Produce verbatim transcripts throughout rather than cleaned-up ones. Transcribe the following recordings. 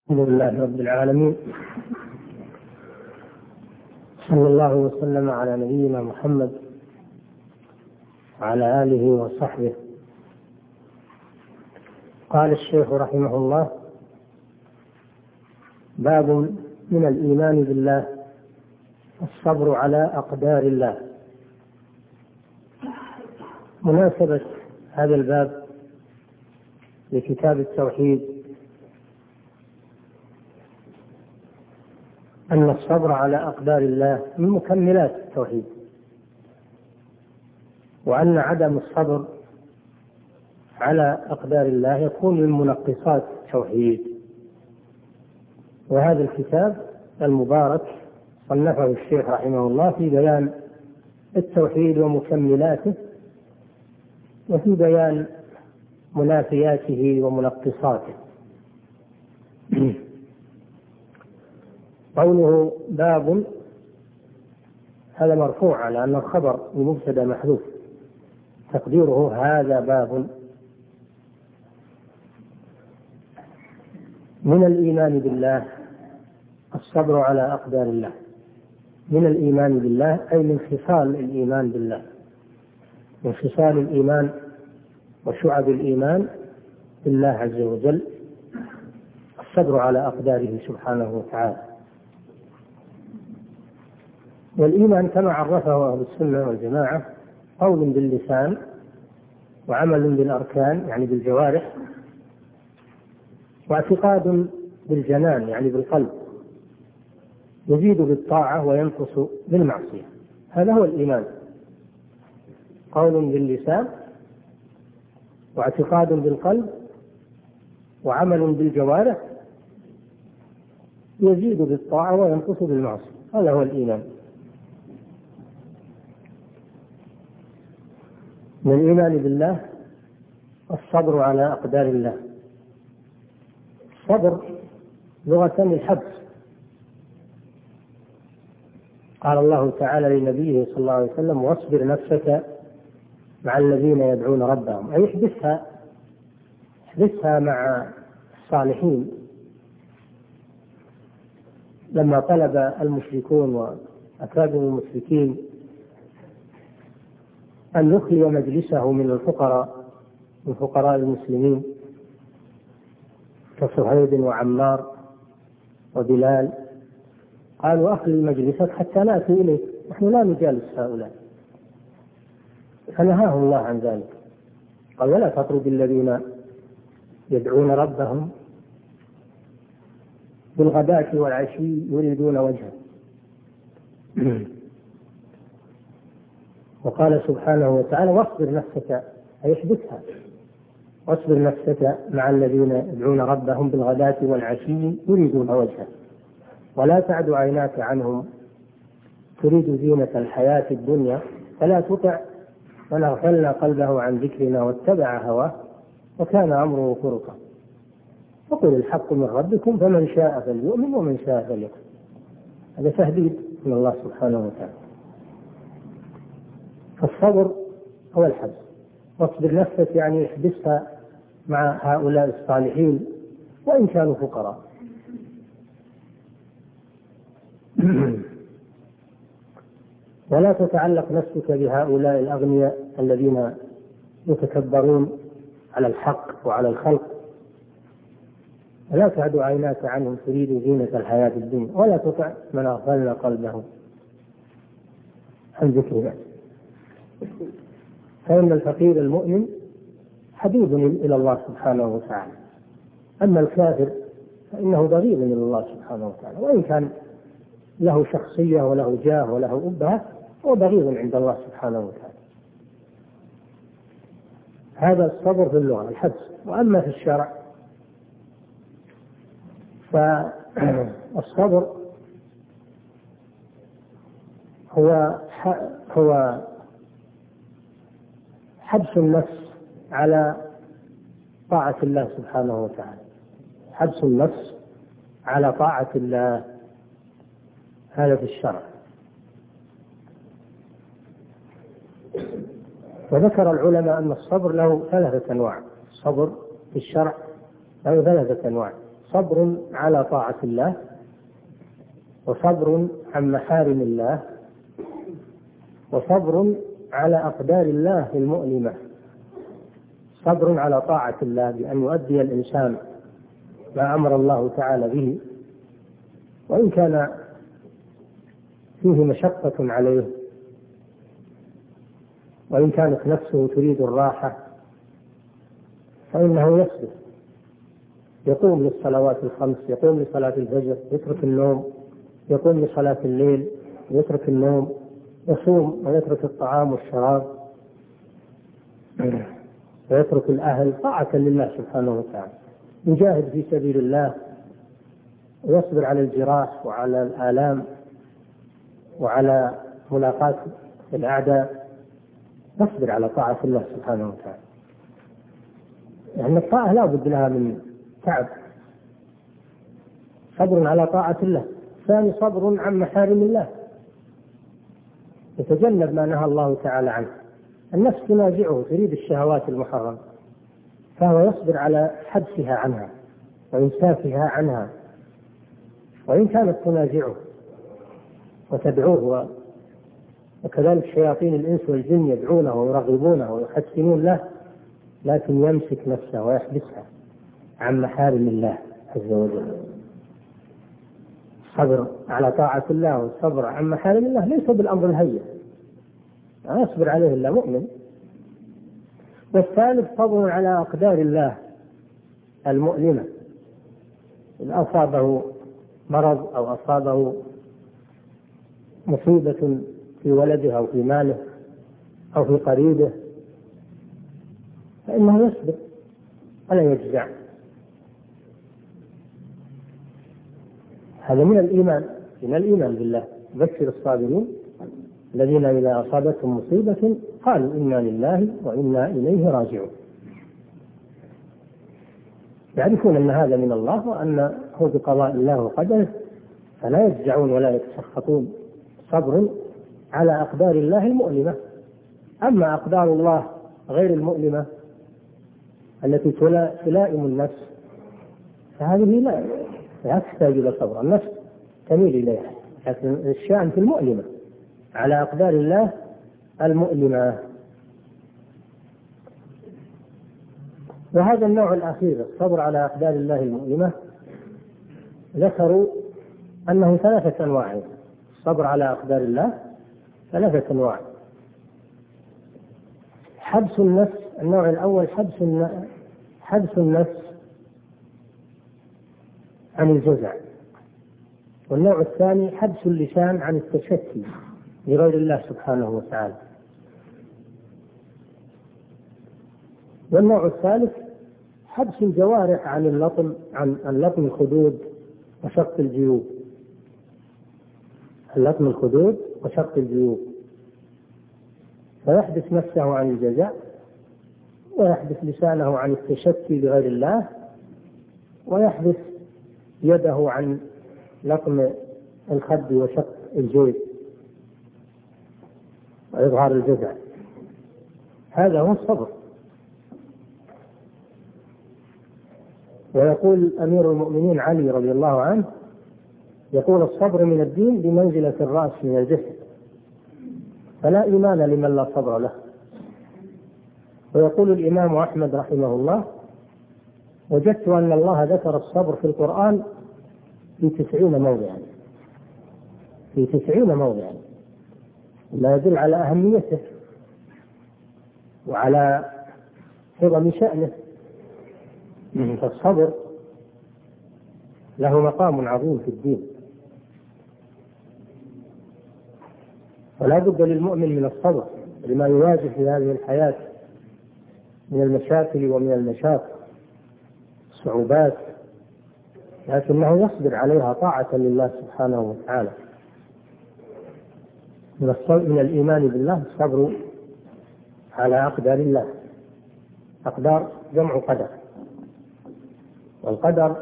الحمد لله رب العالمين، صلى الله وسلم على نبينا محمد وعلى آله وصحبه. قال الشيخ رحمه الله: باب من الإيمان بالله الصبر على أقدار الله. مناسبة هذا الباب لكتاب التوحيد أن الصبر على أقدار الله من مكملات التوحيد، وأن عدم الصبر على أقدار الله يكون من منقصات التوحيد. وهذا الكتاب المبارك صنفه الشيخ رحمه الله في بيان التوحيد ومكملاته، وفي بيان منافياته ومنقصاته. قوله باب، هذا مرفوع على أن الخبر المبتدأ محذوف، تقديره هذا باب. من الإيمان بالله الصبر على أقدار الله. من الإيمان بالله أي من خصال الإيمان بالله، من خصال الإيمان وشعب الإيمان بالله عز وجل الصبر على أقداره سبحانه وتعالى. والإيمان كما عرفه أهل السنة والجماعة قول باللسان وعمل بالأركان يعني بالجوارح، واعتقاد بالجنان يعني بالقلب، يزيد بالطاعة وينقص بالمعصية. هذا هو الإيمان، قول باللسان واعتقاد بالقلب وعمل بالجوارح يزيد بالطاعة وينقص بالمعصية. هذا هو الإيمان. من الإيمان بالله الصبر على أقدار الله. الصبر لغة الحبس. قال الله تعالى لنبيه صلى الله عليه وسلم: واصبر نفسك مع الذين يدعون ربهم، أي احبسها احبسها مع الصالحين. لما طلب المشركون وأكابر المشركين أن يخلي مجلسه من الفقراء من فقراء المسلمين كصهيب وعمار وبلال، قالوا: أخلي مجلسك حتى نأتي إليك، نحن لا نجالس هؤلاء. فنهاه الله عن ذلك، قال: ولا تطرد الذين يدعون ربهم بالغداة والعشي يريدون وجهه. وقال سبحانه وتعالى: واصبر نفسك، أي احبسها، واصبر نفسك مع الذين يدعون ربهم بالغداة والعشي يريدون وجهه ولا تعد عيناك عنهم تريد زينة الحياة الدنيا فلا تطع من أغفلنا قلبه عن ذكرنا واتبع هواه وكان أمره فرطا وقل الحق من ربكم فمن شاء فليؤمن ومن شاء فليكفر. هذا تهديد من الله سبحانه وتعالى. فالصبر هو الحبس. واصبر نفسك يعني احبسها مع هؤلاء الصالحين وإن كانوا فقراء. ولا تتعلق نفسك بهؤلاء الأغنياء الذين يتكبرون على الحق وعلى الخلق. ولا تعد عيناك عنهم تريد زينة الحياة الدنيا ولا تطع من أغفلنا قلبه عن ذكرنا. فإن الفقير المؤمن حبيب إلى الله سبحانه وتعالى، أما الكافر فإنه بغيض إلى الله سبحانه وتعالى، وإن كان له شخصية وله جاه وله أبهة هو بغيض عند الله سبحانه وتعالى. هذا الصبر في اللغة الحبس. وأما في الشرع فالصبر هو هو حبس النفس على طاعة الله سبحانه وتعالى، حبس النفس على طاعة الله. هذا في الشرع. وذكر العلماء أن الصبر له ثلاثة أنواع. الصبر في الشرع له ثلاثة أنواع: صبر على طاعة الله، وصبر عن محارم الله، وصبر على أقدار الله المؤلمة. صبر على طاعة الله بأن يؤدي الإنسان ما أمر الله تعالى به، وإن كان فيه مشقة عليه، وإن كانت نفسه تريد الراحة فإنه يصبر، يقوم للصلوات الخمس، يقوم لصلاة الفجر، يترك النوم، يقوم لصلاة الليل، يترك النوم، يصوم ويترك الطعام والشراب، ويترك الأهل طاعة لله سبحانه وتعالى، يجاهد في سبيل الله، ويصبر على الجراح وعلى الآلام وعلى ملاقاة الأعداء، يصبر على طاعة الله سبحانه وتعالى. يعني الطاعة لا بد لها من تعب. صبر على طاعة الله. ثاني صبر عن محارم الله، يتجنب ما نهى الله تعالى عنه. النفس تنازعه، تريد الشهوات المحرمة، فهو يصبر على حبسها عنها وإمساكها عنها، وإن كانت تنازعه وتدعوه، وكذلك شياطين الإنس والجن يدعونه ويرغبونه ويحسنون له، لكن يمسك نفسه ويحبسها عن محارم الله عز وجل. الصبر على طاعة الله والصبر عن محارم الله ليس بالأمر الهين، لا يصبر عليه إلا مؤمن. والثالث صبر على أقدار الله المؤلمة، إن أصابه مرض أو أصابه مصيبة في ولده أو في ماله أو في قريبه فإنه يصبر ولا يجزع. هذا من الإيمان، من الإيمان بالله. بشر الصابرين الذين إذا أصابتهم مصيبة قالوا إنا لله وإنا إليه راجعون، يعرفون أن هذا من الله وأنه بقضاء الله وقدره، فلا يجزعون ولا يتسخطون. صبر على أقدار الله المؤلمة. أما أقدار الله غير المؤلمة التي تلائم النفس فهذه لا لا تحتاج إلى صبر، النفس تميل إليها، لكن الشأن في المؤلمة على أقدار الله المؤلمة. وهذا النوع الأخير الصبر على أقدار الله المؤلمة ذكروا أنه ثلاثة أنواع. الصبر على أقدار الله ثلاثة أنواع. حبس النفس، النوع الأول حبس حبس النفس عن الجزع، والنوع الثاني حبس اللسان عن التشكي لغير الله سبحانه وتعالى، والنوع الثالث حبس الجوارح عن اللطم عن اللطم الخدود وشق الجيوب، اللطم الخدود وشق الجيوب، فيحبس نفسه عن الجزع، ويحبس لسانه عن التشكي لغير الله، ويحبس يده عن لطم الخد وشق الجيب وإظهار الجزع. هذا هو الصبر. ويقول أمير المؤمنين علي رضي الله عنه، يقول الصبر من الدين بمنزلة الرأس من الجسد، فلا إيمان لمن لا صبر له. ويقول الإمام أحمد رحمه الله، وجدت أن الله ذكر الصبر في القرآن في تسعين موضعا، في تسعين موضعا، ما يدل على أهميته وعلى عظم شأنه. فالصبر له مقام عظيم في الدين، ولا بد للمؤمن من الصبر لما يواجه في هذه الحياة من المشاكل ومن المشاق الصعوبات، لكنه يصبر عليها طاعة لله سبحانه وتعالى. من من الإيمان بالله الصبر على أقدار الله. أقدار جمع قدر، والقدر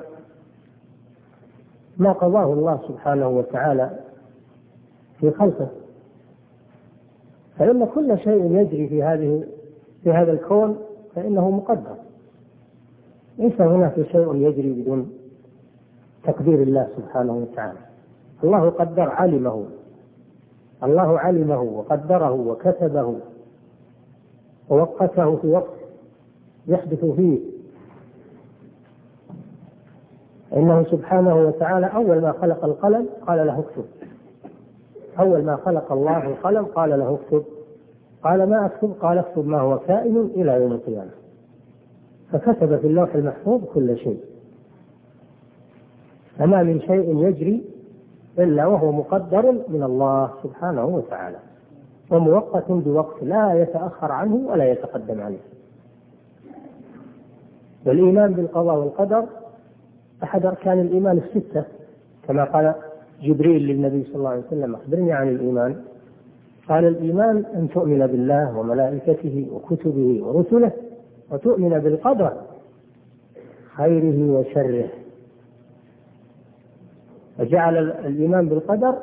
ما قضاه الله سبحانه وتعالى في خلقه، فإن كل شيء يجري في هذه في هذا الكون فإنه مقدر، ليس هناك شيء يجري بدون تقدير الله سبحانه وتعالى. الله قدر علمه الله علمه وقدره وكتبه ووقته في وقت يحدث فيه. إنه سبحانه وتعالى أول ما خلق القلم قال له اكتب. أول ما خلق الله القلم قال له اكتب. قال ما أكتب؟ قال اكتب ما هو كائن إلى يوم القيامة. فكتب في اللوح المحفوظ كل شيء. فما من شيء يجري إلا وهو مقدر من الله سبحانه وتعالى، وموقت بوقت لا يتأخر عنه ولا يتقدم عليه. والإيمان بالقضاء والقدر أحد أركان الإيمان الستة، كما قال جبريل للنبي صلى الله عليه وسلم أخبرني عن الإيمان. قال الإيمان أن تؤمن بالله وملائكته وكتبه ورسله وتؤمن بالقدر خيره وشره. وجعل الإيمان بالقدر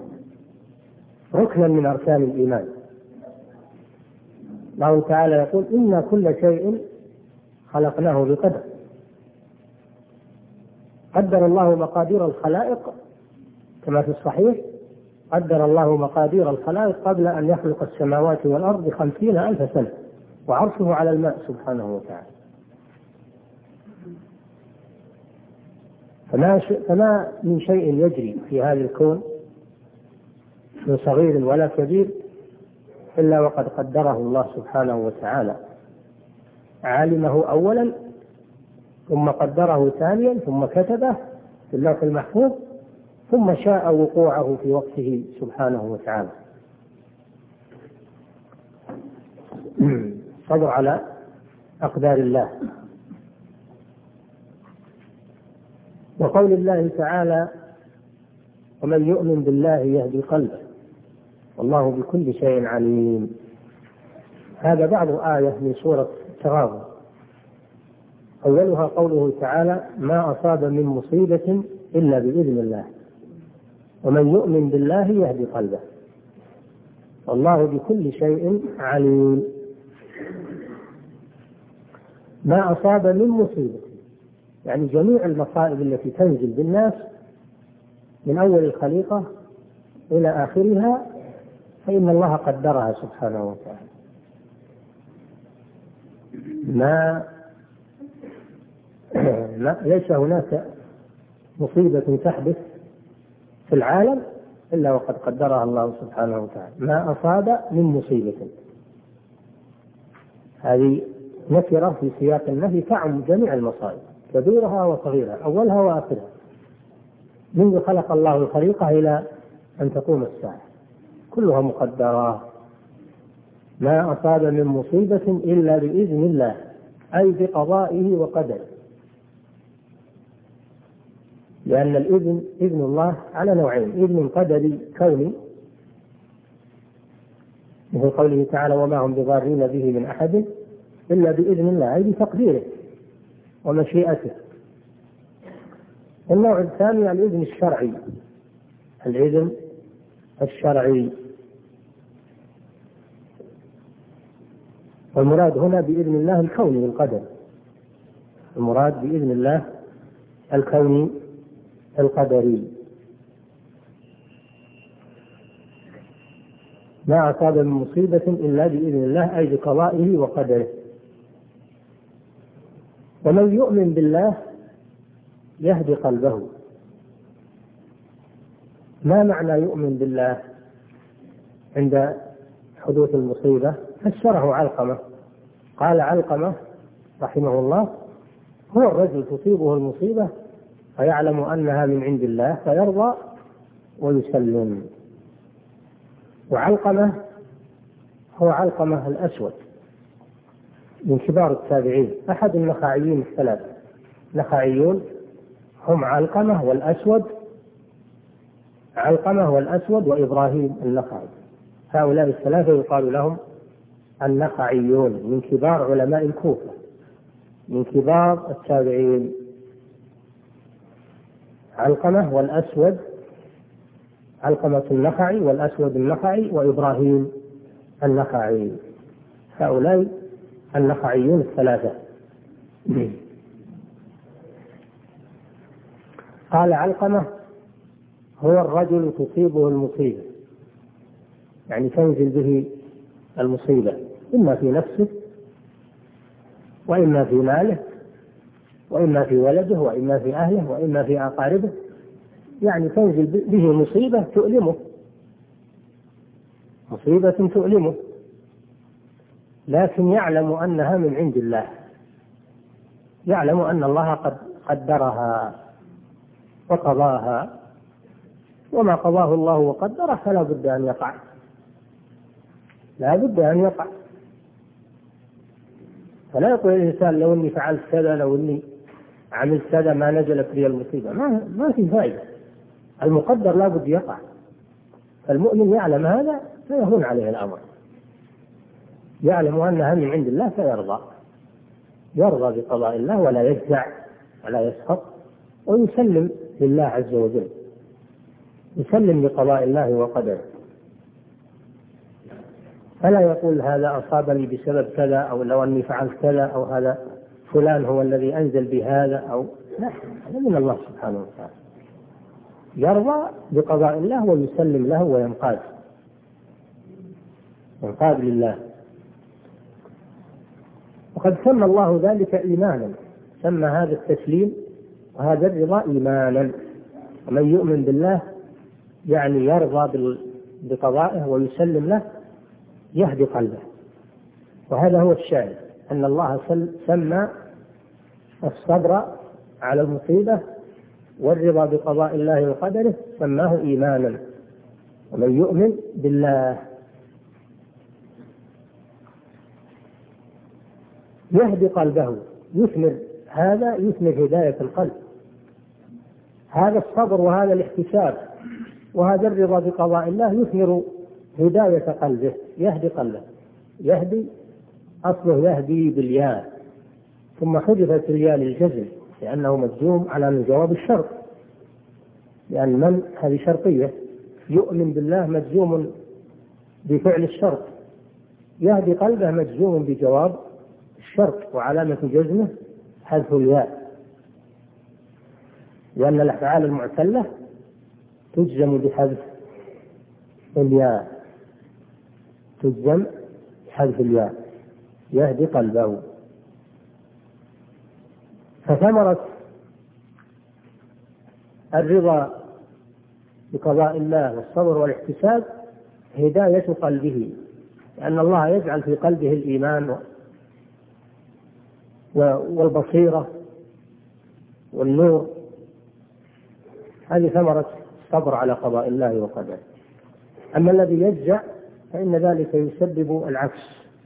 ركنا من أركان الإيمان. الله تعالى يقول إن كل شيء خلقناه بقدر. قدر الله مقادير الخلائق كما في الصحيح، قدر الله مقادير الخلائق قبل أن يخلق السماوات والأرض بخمسين ألف سنة، وعرشه على الماء سبحانه وتعالى. فما, فما من شيء يجري في هذا الكون من صغير ولا كبير إلا وقد قدره الله سبحانه وتعالى. علمه أولا، ثم قدره ثانيا، ثم كتبه في اللوح المحفوظ، ثم شاء وقوعه في وقته سبحانه وتعالى. صبر على أقدار الله. وقول الله تعالى ومن يؤمن بالله يهدي قلبه والله بكل شيء عليم. هذا بعض آية من سورة التغابن. أولها قوله تعالى ما أصاب من مصيبة إلا بإذن الله ومن يؤمن بالله يهدي قلبه والله بكل شيء عليم. ما أصاب من مصيبة يعني جميع المصائب التي تنزل بالناس من أول الخليقة إلى آخرها فإن الله قدرها سبحانه وتعالى. ما لا ليس هناك مصيبة تحدث في العالم إلا وقد قدرها الله سبحانه وتعالى. ما أصاب من مصيبة، هذه نكرة في سياق النهي تعم جميع المصائب كبيرها وصغيرها أولها وآخرها منذ خلق الله الخليقة إلى أن تقوم الساعة كلها مقدرة. ما أصاب من مصيبة إلا بإذن الله أي بقضائه وقدره، لأن الإذن إذن الله على نوعين: إذن قدري كوني مثل قوله تعالى وما هم بضارين به من أحد إلا بإذن الله أي بتقديره ومشيئته. النوع الثاني الإذن الشرعي الإذن الشرعي والمراد هنا بإذن الله الكوني القدر. المراد بإذن الله الكوني القدري. ما أصاب من مصيبة إلا بإذن الله أي بقضائه وقدره. ومن يؤمن بالله يهدي قلبه. ما معنى يؤمن بالله عند حدوث المصيبة؟ فسره علقمة. قال علقمة رحمه الله هو الرجل تصيبه المصيبة فيعلم أنها من عند الله فيرضى ويسلم. وعلقمة هو علقمة الأسود من كبار التابعين أحد النخعيين الثلاثة. نخعيون هم علقمة والأسود علقمة والأسود وإبراهيم النخعي. هؤلاء الثلاثة يقال لهم النخعيون من كبار علماء الكوفة من كبار التابعين. علقمة والأسود علقمة النخعي والأسود النخعي وإبراهيم النخعي. هؤلاء النخعيون الثلاثة. قال علقمة: هو الرجل تصيبه المصيبة، يعني تنزل به المصيبة، إما في نفسه وإما في ماله وإما في ولده وإما في أهله وإما في أقاربه، يعني تنزل به مصيبة تؤلمه، مصيبة تؤلمه، لكن يعلم أنها من عند الله، يعلم أن الله قد قدرها وقضاها، وما قضاه الله وقدره فلا بد أن يقع، لا بد أن يقع. فلا يقول الإنسان لو أني فعلت كذا، لو أني عملت كذا ما نزلت لي المصيبة، ما, ما في فائدة، المقدر لا بد يقع. فالمؤمن يعلم هذا فيهون عليه الأمر، يعلم أنها من عند الله فيرضى، يرضى بقضاء الله ولا يجزع ولا يسخط، ويسلم لله عز وجل، يسلم لقضاء الله وقدره، فلا يقول هذا أصابني بسبب كذا، أو لو أني فعلت كذا، أو هذا فلان هو الذي أنزل بهذا، أو لا، هذا من الله سبحانه وتعالى، يرضى بقضاء الله ويسلم له وينقاد، ينقاد لله. وقد سمى الله ذلك إيمانا، سمى هذا التسليم وهذا الرضا إيمانا. ومن يؤمن بالله يعني يرضى بقضائه ويسلم له، يهدي قلبه. وهذا هو الشاهد، أن الله سمى الصبر على المصيبة والرضا بقضاء الله وقدره سماه إيمانا. ومن يؤمن بالله يهدي قلبه، يثمر، هذا يثمر هداية القلب، هذا الصبر وهذا الاحتساب وهذا الرضا بقضاء الله يثمر هداية قلبه، يهدي قلبه. يهدي أصله يهدي بالياء، ثم حذفت الياء للجزم لأنه مجزوم على من جواب الشرط، لأن من هذه شرطية، يؤمن بالله مجزوم بفعل الشرط، يهدي قلبه مجزوم بجواب الشرط، وعلامة جزمه حذف الياء، لأن الأفعال المعتلة تجزم بحذف الياء، تجزم بحذف الياء، يهدي قلبه. فثمرة الرضا بقضاء الله والصبر والاحتساب هداية قلبه، لأن الله يجعل في قلبه الإيمان والبصيرة والنور، هذه ثمرة الصبر على قضاء الله وقدره. أما الذي يجزع فإن ذلك يسبب العكس،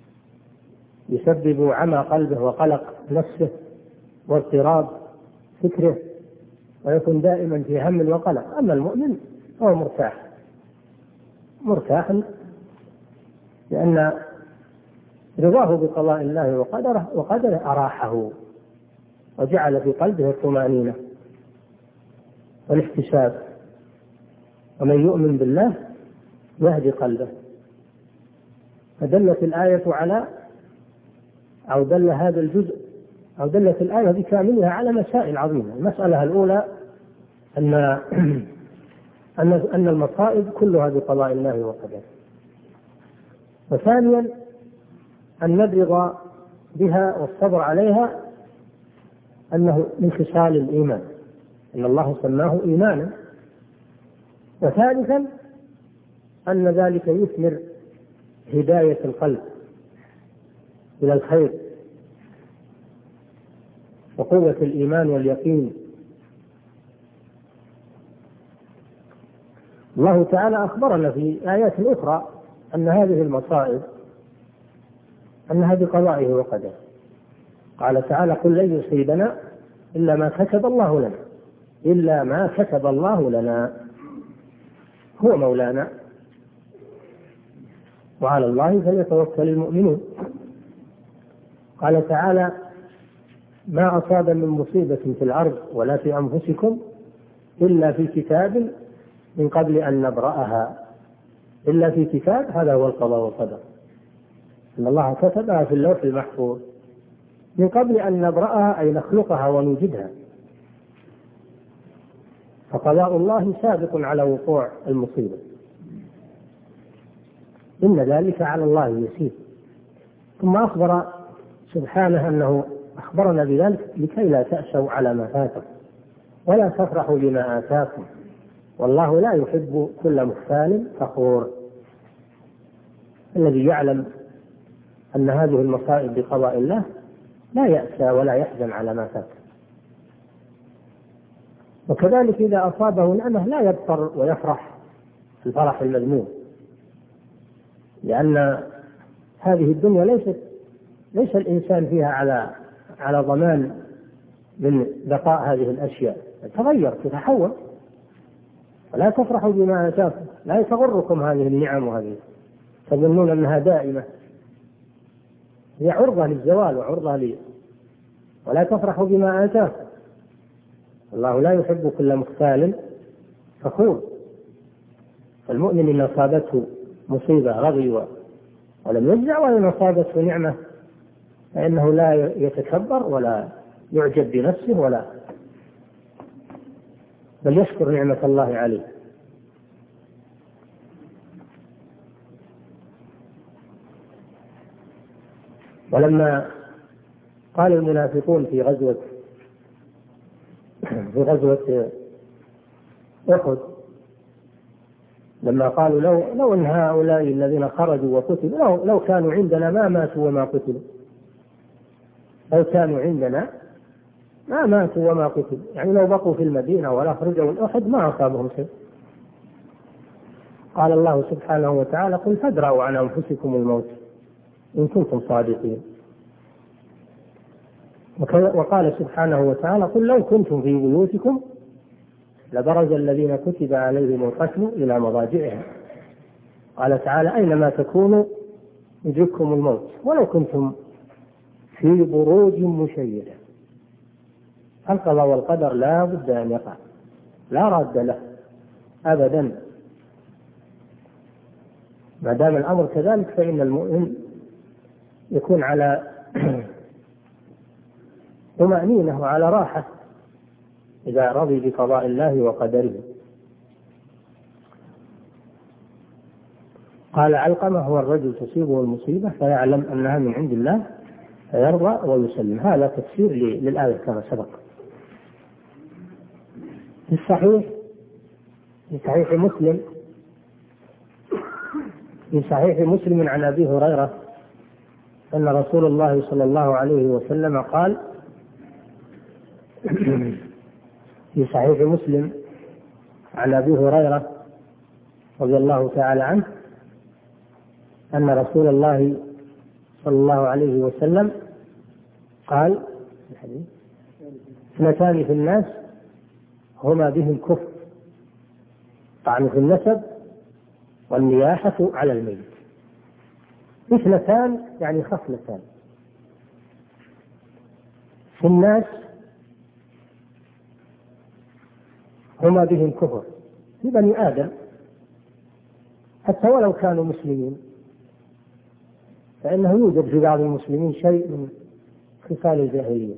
يسبب عمى قلبه وقلق نفسه واضطراب فكره، ويكون دائما في هم وقلق. أما المؤمن هو مرتاح، مرتاح لأن رضاه بقضاء الله وقدره وقدره أراحه وجعل في قلبه الطمأنينة والاحتساب. ومن يؤمن بالله يهدي قلبه. فدلت الآية على، أو دل هذا الجزء، أو دلت الآية بكاملها على مسائل عظيمة. المسألة الأولى أن أن أن المصائب كلها بقضاء الله وقدره. وثانيا أن الرضا بها والصبر عليها أنه من خصال الإيمان، أن الله سماه إيمانا. وثالثا أن ذلك يثمر هداية القلب إلى الخير وقوة الإيمان واليقين. الله تعالى أخبرنا في آيات أخرى أن هذه المصائب أنها بقضائه وقدره. قال تعالى: قل لن يصيبنا إلا ما كتب الله لنا، إلا ما كتب الله لنا، هو مولانا وعلى الله فليتوكل المؤمنون. قال تعالى: ما أصاب من مصيبة في الأرض ولا في أنفسكم إلا في كتاب من قبل أن نبرأها. إلا في كتاب، هذا هو القضاء والقدر، إن الله كتبها في اللوح المحفوظ من قبل أن نبرأها، أي نخلقها ونوجدها. فقضاء الله سابق على وقوع المصيبة، إن ذلك على الله يسير. ثم أخبر سبحانه أنه أخبرنا بذلك لكي لا تأسوا على ما فاتكم ولا تفرحوا بما آتاكم، والله لا يحب كل مختال فخور. الذي يعلم أن هذه المصائب بقضاء الله لا يأسى ولا يحزن على ما فات. وكذلك إذا أصابه نعمة لا يبطر ويفرح الفرح المذموم، لأن هذه الدنيا ليست ليس الإنسان فيها على على ضمان من بقاء هذه الأشياء، تغير تتحول. ولا تفرحوا بما آتاكم، لا تغركم هذه النعم وهذه تظنون أنها دائمة، هي عرضة للزوال وعرضة لي. ولا تفرحوا بما آتاكم، الله لا يحب كل مختال فخور. فالمؤمن إن أصابته مصيبة رضي ولم يجزع، وإن أصابته نعمة فإنه لا يتكبر ولا يعجب بنفسه ولا بل يشكر نعمة الله عليه. ولما قال المنافقون في غزوة في غزوة أحد لما قالوا لو لو أن هؤلاء الذين خرجوا وقتلوا لو, لو كانوا عندنا ما ماتوا وما قتلوا، لو كانوا عندنا ما ماتوا وما قتلوا، يعني لو بقوا في المدينة ولا خرجوا من أحد ما أصابهم شيء. قال الله سبحانه وتعالى: قل فادرأوا عن أنفسكم الموت إن كنتم صادقين. وقال سبحانه وتعالى: قل لو كنتم في بيوتكم لبرز الذين كتب عليهم القتل إلى مضاجعهم. قال تعالى: أينما تكونوا يدرككم الموت ولو كنتم في بروج مشيدة. القضاء والقدر لا بد أن يقع، لا راد له أبدا. ما دام الأمر كذلك فإن المؤمن يكون على طمأنينة وعلى راحة إذا رضي بقضاء الله وقدره. قال علقمة: هو الرجل تصيبه المصيبة فيعلم أنها من عند الله فيرضى ويسلم. هذا تفسير للآية كما سبق. في الصحيح في صحيح مسلم في صحيح مسلم عن أبي هريرة أن رسول الله صلى الله عليه وسلم قال في صحيح مسلم عن أبي هريرة رضي الله تعالى عنه أن رسول الله صلى الله عليه وسلم قال: اثنتان في الناس هما بهم كفر، طعن في النسب والنياحة على الميت. اثنتان يعني خصلتان في الناس هما بهم كفر، في بني آدم حتى ولو كانوا مسلمين، فإنه يوجد في بعض المسلمين شيء من خصال الجاهلية،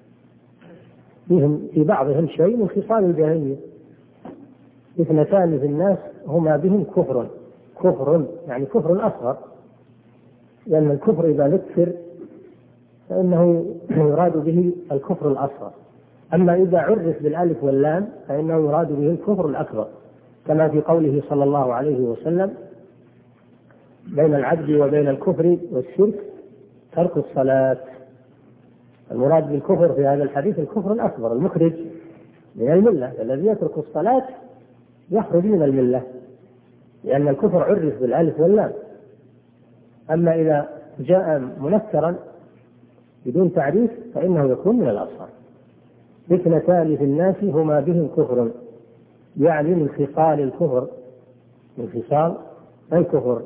فيهم في بعضهم شيء من خصال الجاهلية. اثنتان في الناس هما بهم كفر، كفر يعني كفر أصغر، لأن الكفر إذا ذكر فإنه يراد به الكفر الأصغر، أما إذا عرف بالألف واللام فإنه يراد به الكفر الأكبر، كما في قوله صلى الله عليه وسلم: بين العبد وبين الكفر والشرك ترك الصلاة. المراد بالكفر في هذا الحديث الكفر الأكبر المخرج من الملة، الذي يترك الصلاة يخرج من الملة، لأن الكفر عرف بالألف واللام. أما إذا جاء منكرا بدون تعريف فإنه يكون من الأصغر. اثنتان في الناس هما بهم كفر، يعني من خصال الكفر، من خصال الكفر.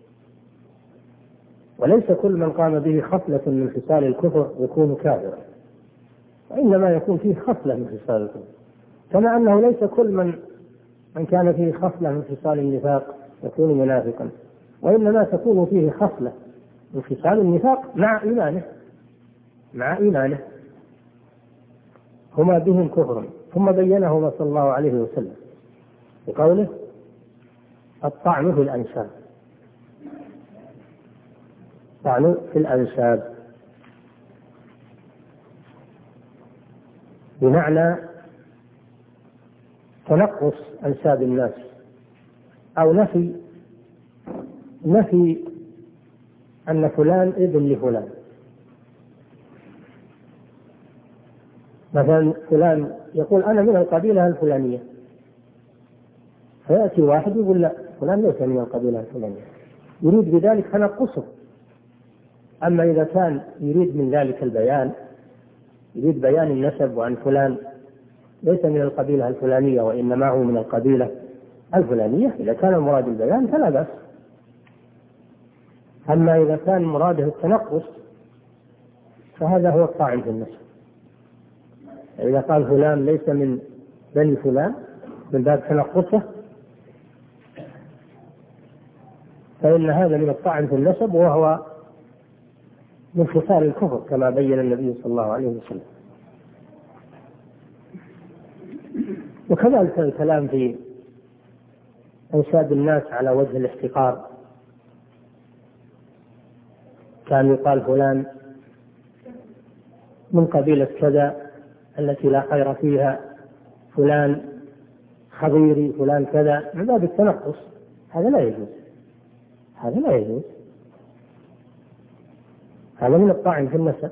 وليس كل من قام به خصلة من خصال الكفر يكون كافرا، وإنما يكون فيه خصلة من خصال الكفر، كما أنه ليس كل من من كان فيه خصلة من خصال النفاق يكون منافقا، وإنما تكون فيه خصلة من خصال النفاق مع إيمانه مع إيمانه. هما بهم كفر، ثم بينه صلى الله عليه وسلم بقوله الطعن في الأنساب، الطعن في الأنساب بمعنى تنقص أنساب الناس أو نفي نفي أن فلان ابن لفلان. مثلا فلان يقول أنا من القبيلة الفلانية، فيأتي واحد يقول لا فلان ليس من القبيلة الفلانية، يريد بذلك تنقصه. أما إذا كان يريد من ذلك البيان، يريد بيان النسب وأن فلان ليس من القبيلة الفلانية وإنما هو من القبيلة الفلانية، إذا كان مراد البيان فلا بأس. أما إذا كان مراده التنقص فهذا هو الطاعن في النسب. إذا قال فلان ليس من بني فلان من باب تنقصه فإن هذا من الطعن في النسب، وهو من خصال الكفر كما بين النبي صلى الله عليه وسلم. وكذلك الكلام في أنساب الناس على وجه الاحتقار، كان يقال فلان من قبيلة كذا التي لا خير فيها، فلان خبيري، فلان كذا، من باب التنقص. هذا لا يجوز، هذا لا يجوز، هذا من الطعن في النسب.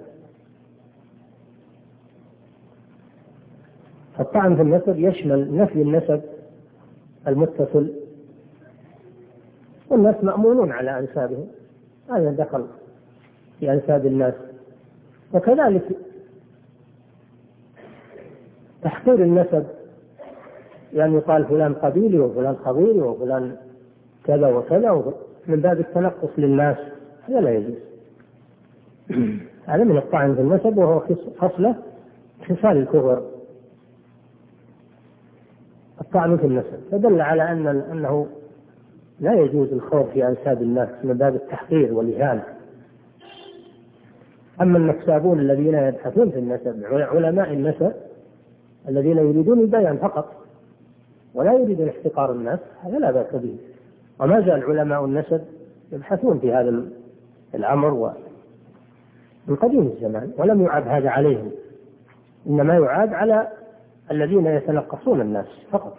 الطعن في النسب يشمل نفي النسب المتصل، والناس مأمونون على أنسابهم، هذا دخل في أنساب الناس. وكذلك تحقير النسب، يعني يقال فلان قبيلي وفلان خبيري وفلان كذا وكذا من باب التنقص للناس، هذا لا يجوز. هذا من الطعن في النسب، وهو خصلة خصال الكفر، الطعن في النسب. فدل على أن أنه لا يجوز الخوض في أنساب الناس من باب التحقير والإهانة. أما النسابون الذين يبحثون في النسب، علماء النسب الذين يريدون البيان فقط ولا يريدون احتقار الناس، هذا لا بأس به. وما زال علماء النسب يبحثون في هذا الأمر من قديم الزمان، ولم يعاب هذا عليهم، إنما يعاب على الذين يتنقصون الناس فقط.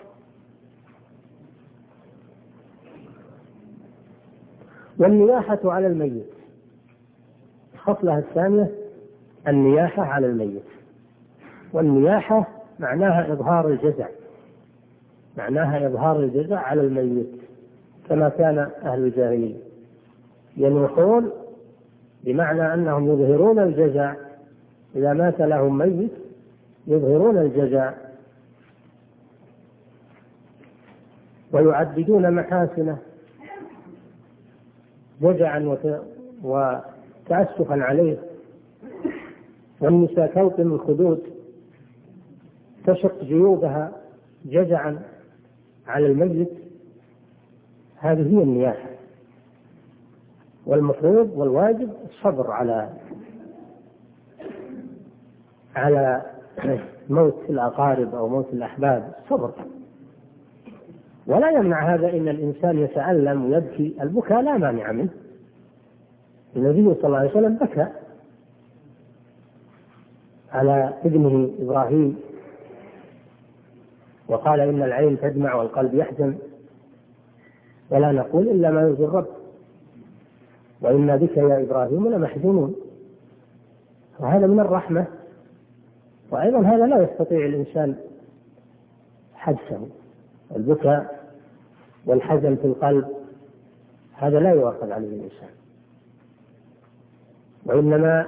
والنياحة على الميت، الخصلة الثانية النياحة على الميت. والنياحة معناها إظهار الجزع، معناها إظهار الجزع على الميت، كما كان أهل الجاهلية ينوحون، بمعنى أنهم يظهرون الجزع إذا مات لهم ميت، يظهرون الجزع ويعددون محاسنه جزعا وتأسفا عليه. والنساء تلطم الخدود، تشق جيوبها جزعا على الميت، هذه هي النياحة. والمفروض والواجب الصبر على على موت الأقارب أو موت الأحباب، صبر. ولا يمنع هذا إن الإنسان يتألم ويبكي، البكاء لا مانع منه. النبي صلى الله عليه وسلم بكى على ابنه إبراهيم وقال إن العين تدمع والقلب يحزن ولا نقول إلا ما يرضي الرب وإنا بك يا إبراهيم لمحزونون. وهذا من الرحمة، وأيضا هذا لا يستطيع الإنسان حبسه. البكاء والحزن في القلب هذا لا يؤخذ عليه الإنسان، وإنما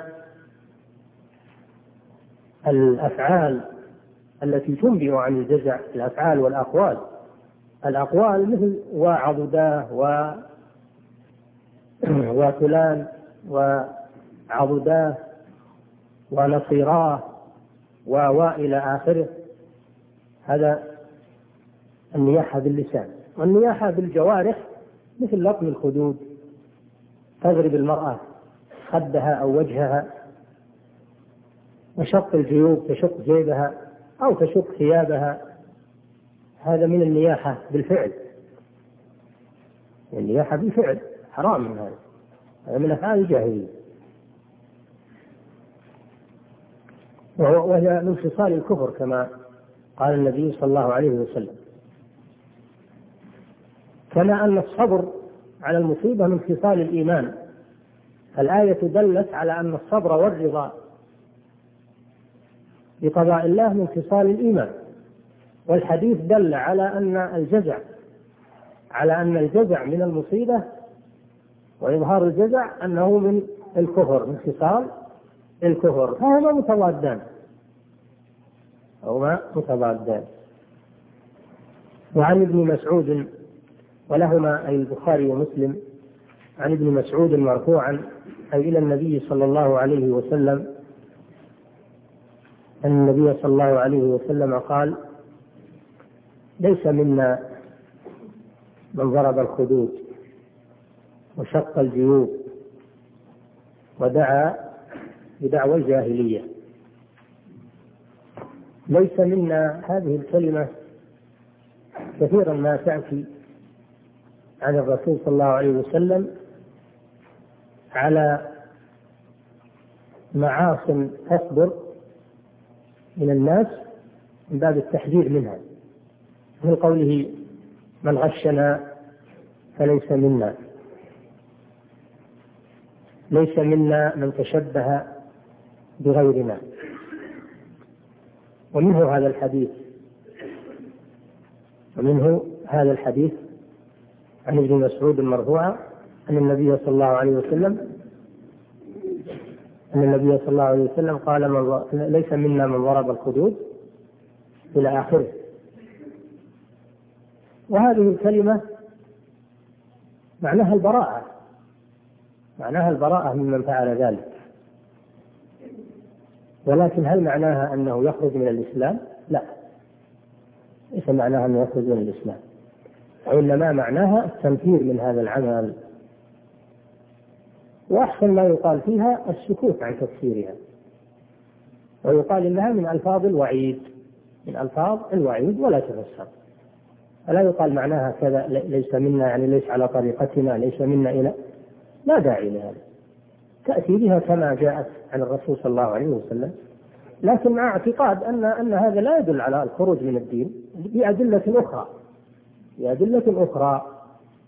الأفعال التي تنبئ عن الجزع، الأفعال والأقوال. الأقوال مثل وعضداه و وفلان وعضداه ونصيراه وإلى آخره، هذا النياحة باللسان. والنياحة بالجوارح مثل لطم الخدود، تضرب المرأة خدها أو وجهها، وشق الجيوب، تشق جيبها، أو تشق ثيابها، هذا من النياحة بالفعل. النياحة بالفعل حرام من هذا، هذا من أفعال الجاهلية، وهي من خصال الكفر كما قال النبي صلى الله عليه وسلم. كما أن الصبر على المصيبة من خصال الإيمان، الآية دلت على أن الصبر والرضا بقضاء الله من خصال الإيمان، والحديث دل على أن الجزع على أن الجزع من المصيبة وإظهار الجزع أنه من الكفر، من خصال الكفر، فهما متضادان هما متضادان. وعن ابن مسعود، ولهما أي البخاري ومسلم، عن ابن مسعود مرفوعا أي إلى النبي صلى الله عليه وسلم أن النبي صلى الله عليه وسلم قال: ليس منا من ضرب الخدود وشق الجيوب ودعا بدعوى الجاهلية. ليس منا، هذه الكلمة كثيرا ما تأتي عن الرسول صلى الله عليه وسلم على معاصٍ تصدر من الناس من باب التحذير منها، من قوله: من غشنا فليس منا، ليس منا من تشبه بغيرنا. ومنه هذا الحديث ومنه هذا الحديث عن ابن مسعود المرفوع أن النبي صلى الله عليه وسلم أن النبي صلى الله عليه وسلم قال: من ليس منا من ضرب الخدود إلى آخره. وهذه الكلمة معناها البراءة، معناها البراءة ممن فعل ذلك، ولكن هل معناها أنه يخرج من الإسلام؟ لا، ليس معناها أنه يخرج من الإسلام، وإنما معناها التنفير من هذا العمل. وأحسن ما يقال فيها السكوت عن تفسيرها، ويقال إنها من ألفاظ الوعيد، من ألفاظ الوعيد ولا تفسر، فلا يقال معناها كذا ليس منا يعني ليس على طريقتنا، ليس منا إلى، لا داعي لهذا، تأتي بها كما جاءت عن الرسول صلى الله عليه وسلم، لكن مع اعتقاد أن أن هذا لا يدل على الخروج من الدين بأدلة أخرى بأدلة أخرى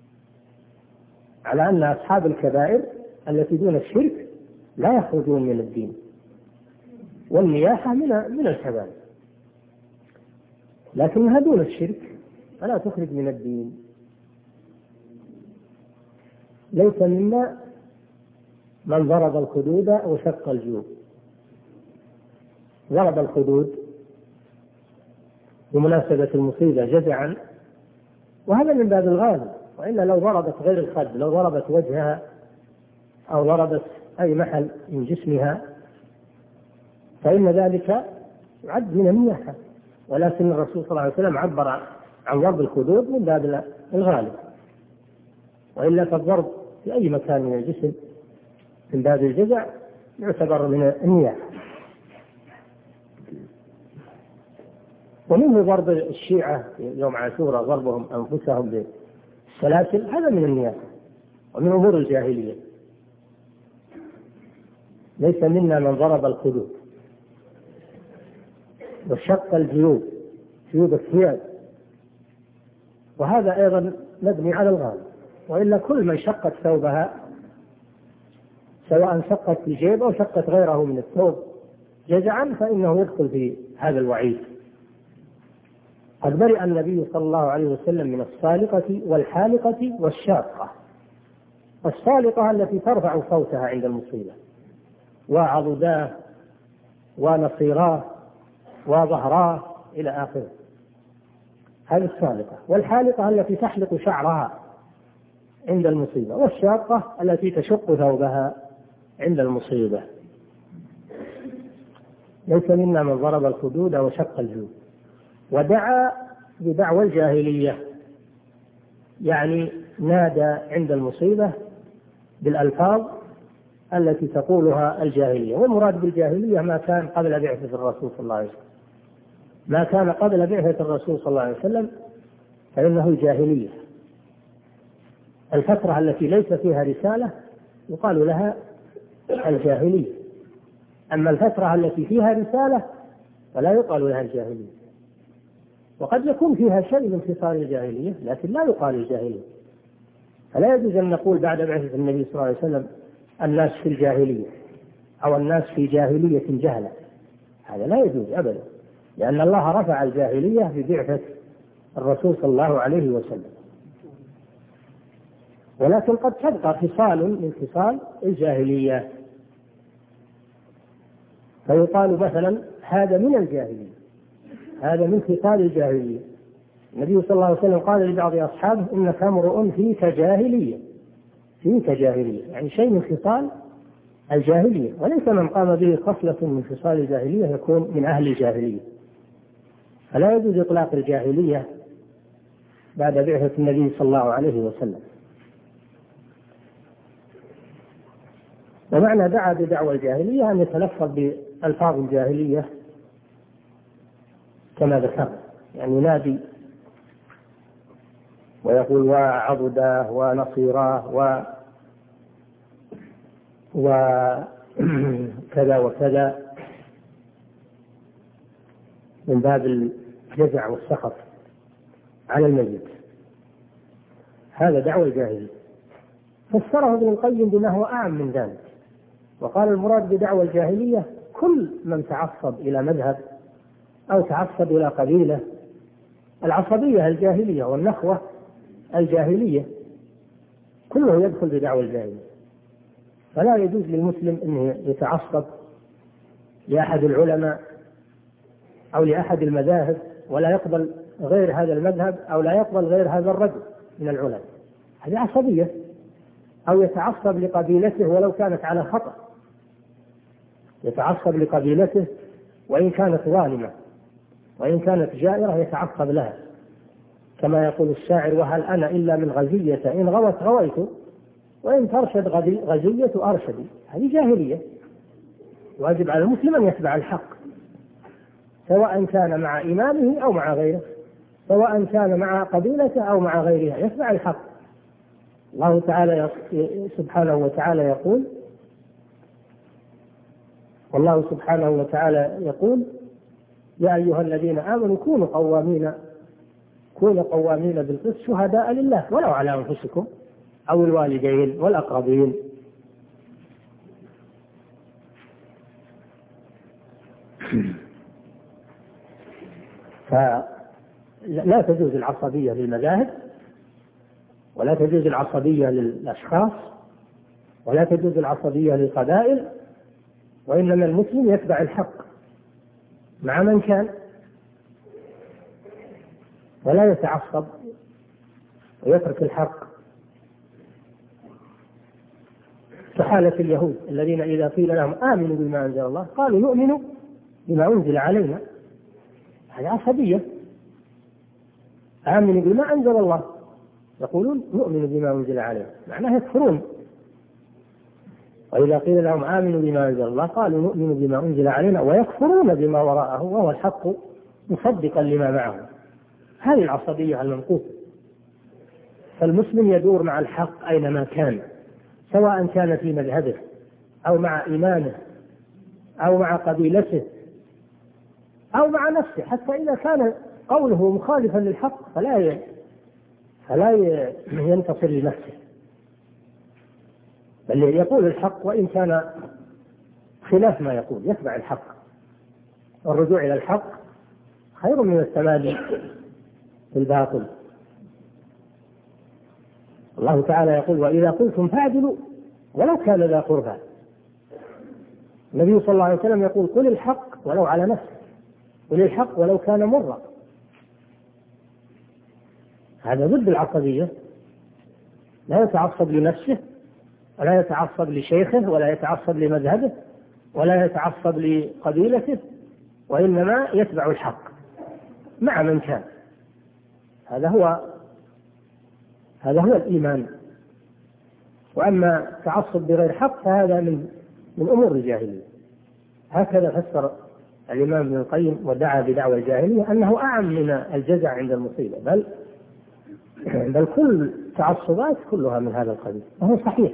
على أن أصحاب الكبائر التي دون الشرك لا يخرجون من الدين، والنياحة من من الكبائر، لكنها دون الشرك فلا تخرج من الدين. ليس منا من ضرب الخدود وشق الجيوب. ضرب الخدود بمناسبة المصيبة جزعا، وهذا من باب الغالب، وإلا لو ضربت غير الخد، لو ضربت وجهها أو ضربت أي محل من جسمها فإن ذلك يعد من النياحة، ولكن الرسول صلى الله عليه وسلم عبر عن ضرب الخدود من باب الغالب، وإلا فالضرب في أي مكان من الجسم من باب الجزع يعتبر من النياحة. ومنه ضرب الشيعة يوم عاشوراء، ضربهم أنفسهم بالسلاسل، هذا من النياحة ومن أمور الجاهلية. ليس منا من ضرب الخدود وشق الجيوب، جيوب الثياب، وهذا أيضا مبني على الغالب، وإلا كل من شقت ثوبها سواء شقت الجيب أو شقت غيره من الثوب جزعا فإنه يدخل في هذا الوعيد. قد برئ النبي صلى الله عليه وسلم من الصالقة والحالقة والشاقة. الصالقة التي ترفع صوتها عند المصيبة، وعضداه ونصيراه وظهراه إلى آخره، هذه الصالقة. والحالقة التي تحلق شعرها عند المصيبة، والشاقة التي تشق ثوبها عند المصيبة. ليس منا من ضرب الخدود وشق الجيوب ودعا بدعوى الجاهلية، يعني نادى عند المصيبة بالألفاظ التي تقولها الجاهلية، والمراد بالجاهلية ما كان قبل بعثة الرسول صلى الله عليه وسلم، ما كان قبل بعثة الرسول صلى الله عليه وسلم فإنه الجاهلية. الفترة التي ليس فيها رسالة يقال لها الجاهلية، أما الفترة التي فيها رسالة فلا يقال لها الجاهلية. وقد يكون فيها شيء من خصال الجاهلية لكن لا يقال الجاهلية. فلا يجوز أن نقول بعد بعثة النبي صلى الله عليه وسلم الناس في الجاهلية أو الناس في جاهلية جهلة، هذا لا يجوز أبدا، لأن الله رفع الجاهلية ببعثة الرسول صلى الله عليه وسلم. ولكن قد تبقى خصال من خصال الجاهلية، فيقال مثلا هذا من الجاهلية، هذا من خصال الجاهلية. النبي صلى الله عليه وسلم قال لبعض أصحابه إنك امرؤ فيك جاهلية، فيك جاهلية يعني شيء من خصال الجاهلية، وليس من قام به خصلة من خصال الجاهلية يكون من أهل الجاهلية. فلا يجوز إطلاق الجاهلية بعد بعثة النبي صلى الله عليه وسلم. ومعنى دعا بدعوى الجاهلية أن يتلفظ بألفاظ الجاهلية كما ذكر، يعني ينادي ويقول وعضداه ونصيراه و وكذا وكذا من باب الجزع والسخط على الميت، هذا دعوى الجاهلية. فسره ابن القيم بما هو أعم من ذلك، وقال المراد بدعوى الجاهلية كل من تعصب إلى مذهب أو تعصب إلى قبيلة. العصبية الجاهلية والنخوة الجاهلية كله يدخل بدعوى الجاهلية. فلا يجوز للمسلم أن يتعصب لأحد العلماء أو لأحد المذاهب ولا يقبل غير هذا المذهب أو لا يقبل غير هذا الرجل من العلماء، هذه عصبية. أو يتعصب لقبيلته ولو كانت على خطأ، يتعصب لقبيلته وإن كانت ظالمة وإن كانت جائرة يتعصب لها، كما يقول الشاعر وهل أنا إلا من غزية إن غوت غويت وإن ترشد غزية أرشدي. هذه جاهلية. واجب على المسلم أن يتبع الحق سواء كان مع إمامه أو مع غيره، سواء كان مع قبيلته أو مع غيرها، يتبع الحق. الله تعالى سبحانه وتعالى يقول والله سبحانه وتعالى يقول يا أيها الذين آمنوا كونوا قوامين كونوا قوامين بالقسط شهداء لله ولو على أنفسكم أو الوالدين والأقربين. فلا تجوز العصبية للمذاهب، ولا تجوز العصبية للأشخاص، ولا تجوز العصبية للقبائل، وإنما المسلم يتبع الحق مع من كان، ولا يتعصب ويترك الحق. كحالة اليهود الذين إذا قيل لهم آمنوا بما أنزل الله قالوا نؤمن بما أنزل علينا. هذه عصبية. آمنوا بما أنزل الله يقولون نؤمن بما أنزل علينا، معناه يكفرون. وإذا قيل لهم آمنوا بما أنزل الله قالوا نؤمن بما أنزل علينا ويكفرون بما وراءه وهو الحق مصدقا لما معه. هذه العصبية المنقوصة. فالمسلم يدور مع الحق أينما كان، سواء كان في مذهبه أو مع إمامه أو مع قبيلته أو مع نفسه، حتى إذا كان قوله مخالفا للحق فلا فلا ينتصر لنفسه، بل يقول الحق وإن كان خلاف ما يقول، يتبع الحق. والرجوع إلى الحق خير من التمادي في الباطل. الله تعالى يقول وإذا قلتم فاعدلوا ولو كان ذا قربى. النبي صلى الله عليه وسلم يقول قل الحق ولو على نفسك، قل الحق ولو كان مرا. هذا ضد العصبية. لا يتعصب لنفسه ولا يتعصب لشيخه ولا يتعصب لمذهبه ولا يتعصب لقبيلته، وإنما يتبع الحق مع من كان. هذا هو هذا هو الإيمان. وأما التعصب بغير حق فهذا من من أمور الجاهلية. هكذا فسر الإمام ابن القيم ودعا بدعوى الجاهلية أنه أعم من الجزع عند المصيبة، بل بل كل تعصبات كلها من هذا القبيل، وهو صحيح.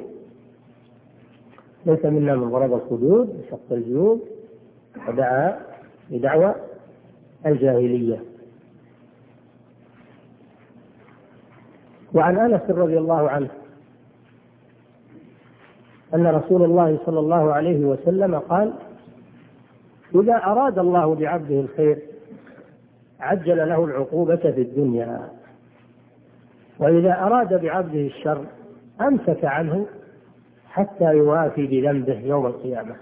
ليس منا من ضرب الخدود وشق الجيوب ودعا بدعوى الجاهلية. وعن أنس رضي الله عنه أن رسول الله صلى الله عليه وسلم قال: إذا أراد الله بعبده الخير عجل له العقوبة في الدنيا، وإذا أراد بعبده الشر أمسك عنه حتى يوافي بذنبه يوم القيامة.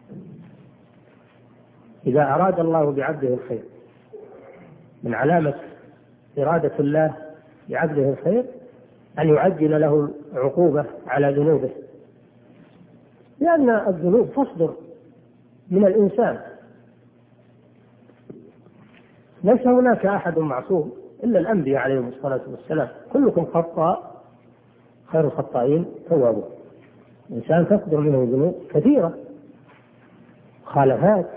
إذا أراد الله بعبده الخير، من علامة إرادة الله بعبده الخير أن يعجل له العقوبة على ذنوبه، لأن الذنوب تصدر من الإنسان، ليس هناك أحد معصوم إلا الأنبياء عليهم الصلاة والسلام، كلكم خطاء خير الخطائين توابون. الإنسان تصدر منه ذنوب كثيرة خالفات،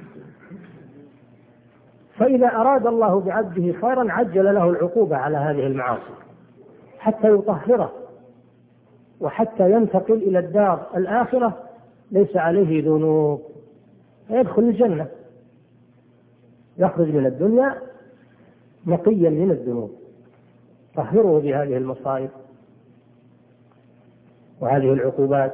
فإذا أراد الله بعبده خيرا عجل له العقوبة على هذه المعاصي حتى يطهره، وحتى ينتقل إلى الدار الآخرة ليس عليه ذنوب فيدخل الجنة، يخرج من الدنيا نقيا من الذنوب، طهره بهذه المصائب وهذه العقوبات.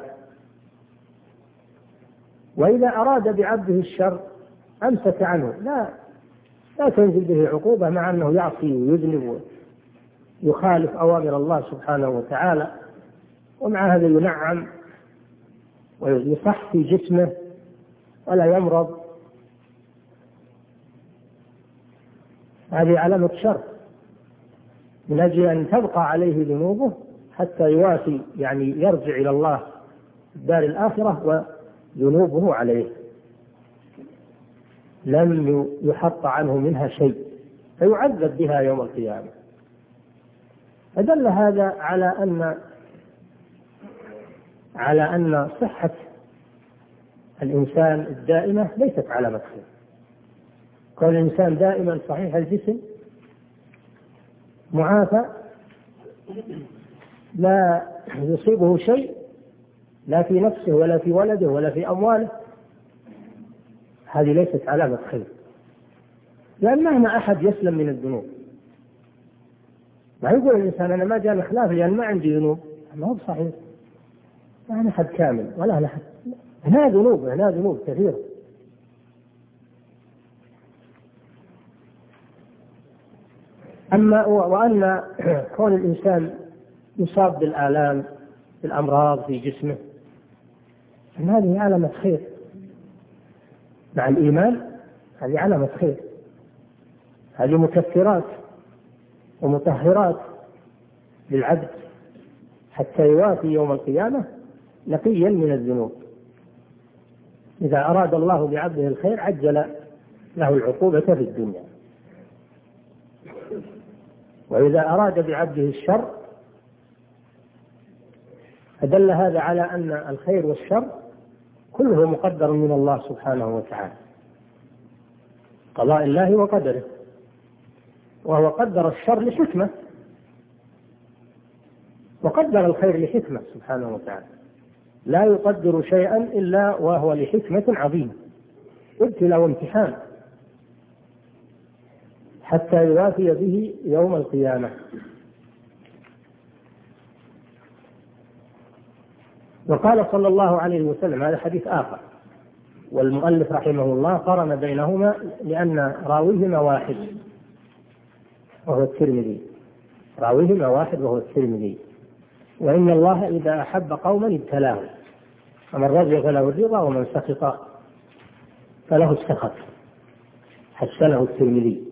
وإذا أراد بعبده الشر أمسك عنه، لا لا تنزل به عقوبة مع أنه يعصي ويذنب ويخالف أوامر الله سبحانه وتعالى، ومع هذا ينعم ويصح في جسمه ولا يمرض. هذه علامة شر، من أجل أن تبقى عليه ذنوبه حتى يوافي، يعني يرجع إلى الله الدار الآخرة وذنوبه عليه لم يحط عنه منها شيء فيعذب بها يوم القيامة. فدل هذا على أن على أن صحة الإنسان الدائمة ليست علامة خير. كون الإنسان دائما صحيح الجسم معافى لا يصيبه شيء لا في نفسه ولا في ولده ولا في أمواله، هذه ليست علامة خير، لأن مهما أحد يسلم من الذنوب، ما يقول الإنسان أنا ما جاني خلاف لأن ما عندي ذنوب، ما هو صحيح، ما أنا أحد كامل ولا أنا أحد، هنا ذنوب هنا ذنوب كثيرة. أما وأن كون الإنسان يصاب بالآلام بالأمراض في جسمه أن هذه علامة خير مع الإيمان، هذه علامة خير، هذه مكفرات ومطهرات للعبد حتى يوافي يوم القيامة نقيا من الذنوب. إذا أراد الله بعبده الخير عجل له العقوبة في الدنيا، وإذا أراد بعبده الشر فدل هذا على أن الخير والشر كله مقدر من الله سبحانه وتعالى، قضاء الله وقدره، وهو قدر الشر لحكمة وقدر الخير لحكمة سبحانه وتعالى، لا يقدر شيئا إلا وهو لحكمة عظيمة، ابتلاء وامتحان حتى يوافي به يوم القيامة. وقال صلى الله عليه وسلم، هذا حديث آخر والمؤلف رحمه الله قارن بينهما لأن راويهما واحد وهو الترمذي، راويهما واحد وهو الترمذي. وإن الله إذا أحب قوما ابتلاهم، فمن رضي فله الرضا ومن سخط فله السخط، حسنه الترمذي.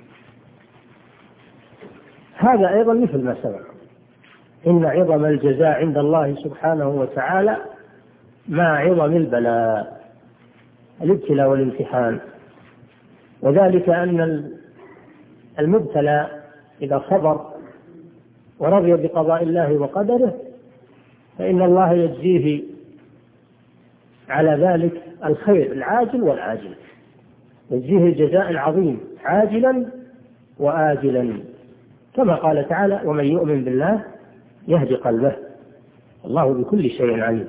هذا أيضا مثل ما سبق، إن عظم الجزاء عند الله سبحانه وتعالى مع عظم البلاء، الابتلاء والامتحان، وذلك أن المبتلى إذا صبر ورضي بقضاء الله وقدره فإن الله يجزيه على ذلك الخير العاجل والعاجل، يجزيه الجزاء العظيم عاجلا وآجلا، كما قال تعالى: ومن يؤمن بالله يهدي قلبه الله بكل شيء عليم.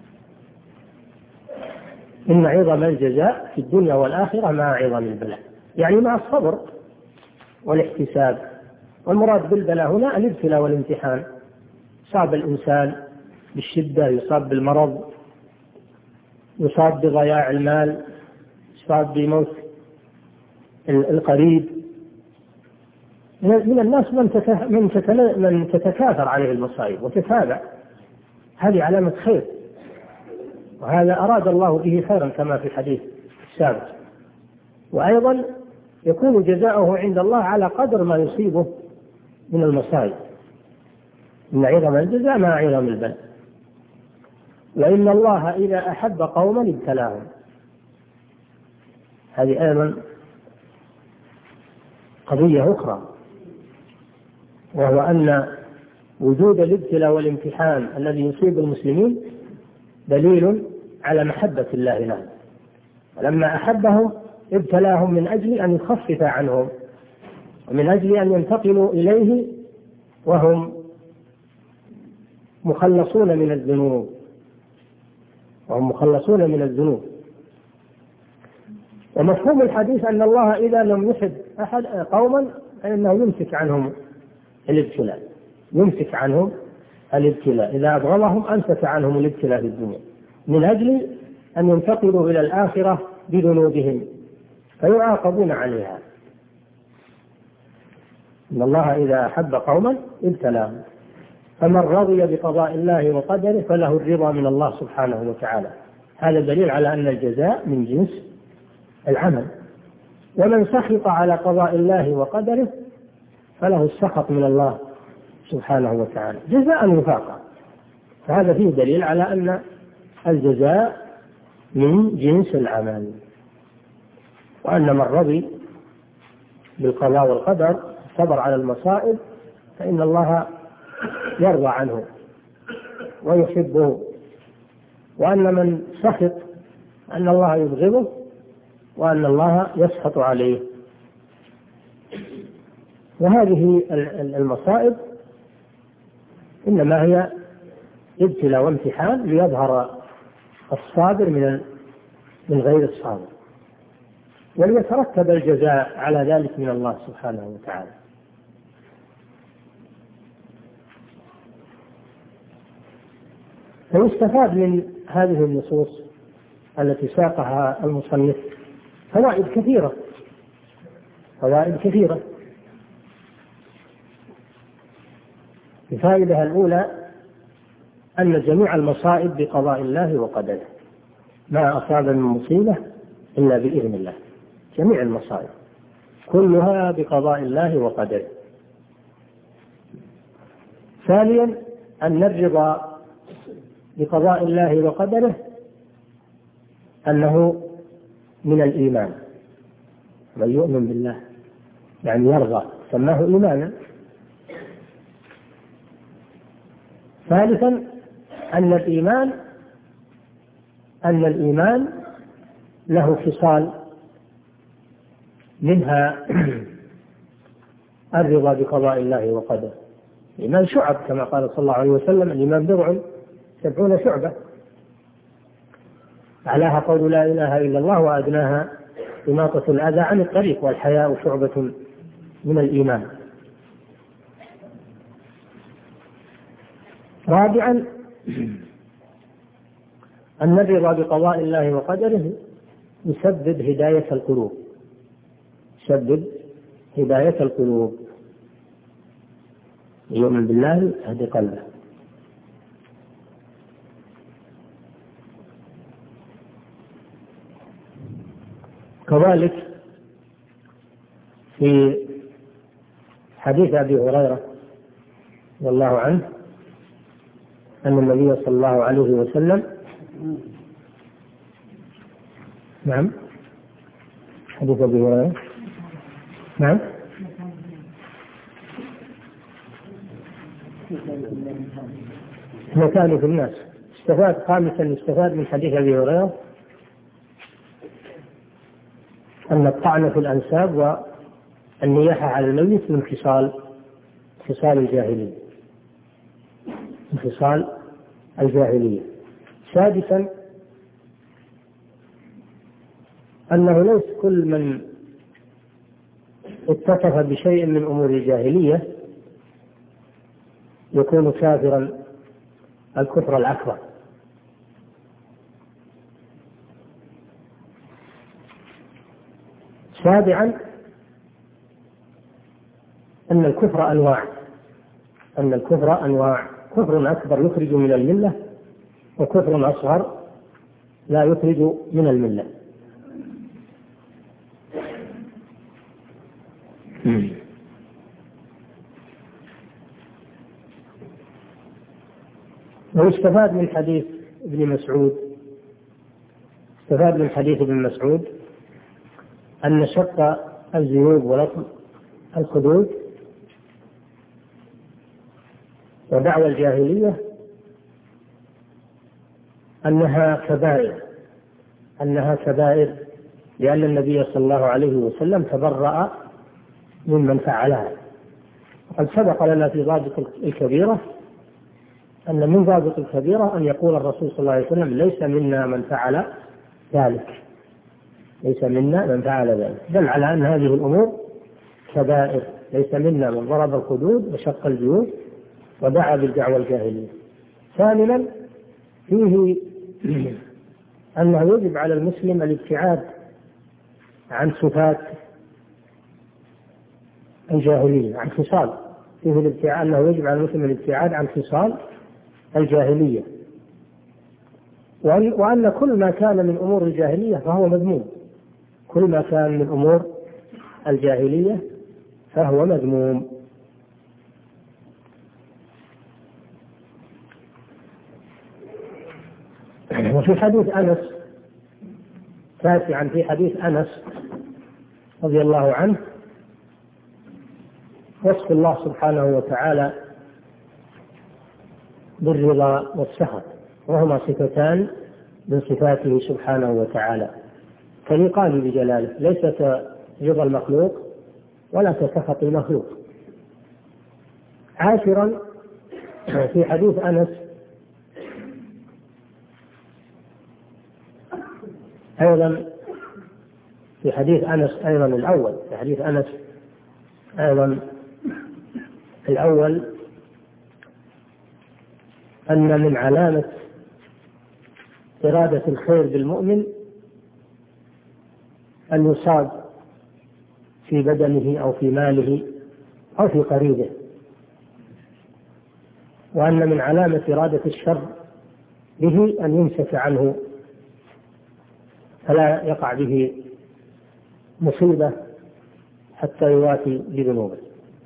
إن عظم الجزاء في الدنيا والآخرة مع عظم البلاء، يعني مع الصبر والاحتساب. والمراد بالبلاء هنا الابتلاء والامتحان. يصاب الإنسان بالشدة، يصاب بالمرض، يصاب بضياع المال، يصاب بموت القريب. من الناس من تتكاثر عليه المصائب وتتابع، هذه علامة خير، وهذا أراد الله به خيرا كما في الحديث السابق. وأيضا يكون جزاؤه عند الله على قدر ما يصيبه من المصائب. إن عظم الجزاء مع عظم البلاء. وإن الله إذا أحب قوما ابتلاهم. هذه أيضا قضية أخرى، وهو أن وجود الابتلاء والامتحان الذي يصيب المسلمين دليل على محبة الله لهم، ولما أحبهم ابتلاهم من أجل أن يخفف عنهم، ومن أجل أن ينتقلوا إليه وهم مخلصون من الذنوب وهم مخلصون من الذنوب. ومفهوم الحديث أن الله إذا لم يحب أحد قوما فإنه يمسك عنهم الابتلاء، يمسك عنهم الابتلاء. إذا أبغضهم أمسك عنهم الابتلاء في الدنيا من أجل أن ينتقلوا إلى الآخرة بذنوبهم فيعاقبون عليها. إن الله إذا أحب قوما ابتلاهم، فمن رضي بقضاء الله وقدره فله الرضا من الله سبحانه وتعالى. هذا دليل على أن الجزاء من جنس العمل. ومن سخط على قضاء الله وقدره فله السخط من الله سبحانه وتعالى جزاء وفاقا. فهذا فيه دليل على أن الجزاء من جنس العمل، وأن من رضي بالقضاء والقدر صبر على المصائب فإن الله يرضى عنه ويحبه، وأن من سخط أن الله يبغضه وأن الله يسخط عليه. وهذه المصائب إنما هي ابتلاء وامتحان ليظهر الصابر من من غير الصابر، وليترتب الجزاء على ذلك من الله سبحانه وتعالى. فيستفاد من هذه النصوص التي ساقها المصنف فوائد كثيرة فوائد كثيرة. الفائدة الأولى أن جميع المصائب بقضاء الله وقدره، ما أصاب من مصيبة إلا بإذن الله، جميع المصائب كلها بقضاء الله وقدره. ثانيا أن الرضا بقضاء الله وقدره أنه من الإيمان، من يؤمن بالله يعني يرضى سماه إيمانا. ثالثا أن الإيمان أن الإيمان له خصال، منها الرضا بقضاء الله وقدره. الإيمان شعب كما قال صلى الله عليه وسلم: الإيمان بضع سبعون شعبة، أعلاها قول لا إله إلا الله وأدناها إماطة الأذى عن الطريق، والحياء شعبة من الإيمان. رابعا أن الرضا بقضاء الله وقدره يسبب هداية القلوب يسبب هداية القلوب يؤمن بالله يهدي قلبه. كذلك في حديث أبي هريرة رضي الله عنه أن النبي صلى الله عليه وسلم نعم حديث أبي هريرة نعم مكانه في الناس. استفاد خامسا استفاد من حديث أبي هريرة أن الطعن في الأنساب والنياحة على الميت من خصال خصال الجاهلية من خصال الجاهلية. سادسا أنه ليس كل من اتصف بشيء من أمور الجاهلية يكون كافرا الكفر الأكبر. سابعا أن الكفر أنواع أن الكفر أنواع كفر أكبر يخرج من الملة، وكفر أصغر لا يخرج من الملة. واستفاد من حديث ابن مسعود استفاد من حديث ابن مسعود أن شق الجيوب ولطم الخدود ودعوى الجاهلية أنها كبائر أنها كبائر لأن النبي صلى الله عليه وسلم تبرأ ممن فعلها. وقد سبق لنا في ضابط الكبيرة أن من ضابط الكبيرة أن يقول الرسول صلى الله عليه وسلم ليس منا من فعل ذلك ليس منا من فعل ذلك دل على أن هذه الأمور كبائر. ليس منا من ضرب الخدود وشق الجيوب ودعا بالدعوة الجاهلية. ثامنا فيه أنه يجب على المسلم الابتعاد عن صفات الجاهلية عن خصال فيه الابتعاد أنه يجب على المسلم الابتعاد عن خصال الجاهلية، وأن كل ما كان من أمور الجاهلية فهو مذموم كل ما كان من أمور الجاهلية فهو مذموم. وفي حديث أنس تاسعا في حديث أنس رضي الله عنه وصف الله سبحانه وتعالى بالرضا والسخط، وهما صفتان من صفاته سبحانه وتعالى تليقان بجلاله، ليس كرضا المخلوق ولا كسخط المخلوق. عاشرا في حديث أنس أيضا في حديث أنس أيضا الأول في حديث أنس أيضا الأول أن من علامة إرادة الخير بالمؤمن أن يصاب في بدنه أو في ماله أو في قريبه، وأن من علامة إرادة الشر به أن يمسك عنه فلا يقع به مصيبة حتى يوافي بذنوبه.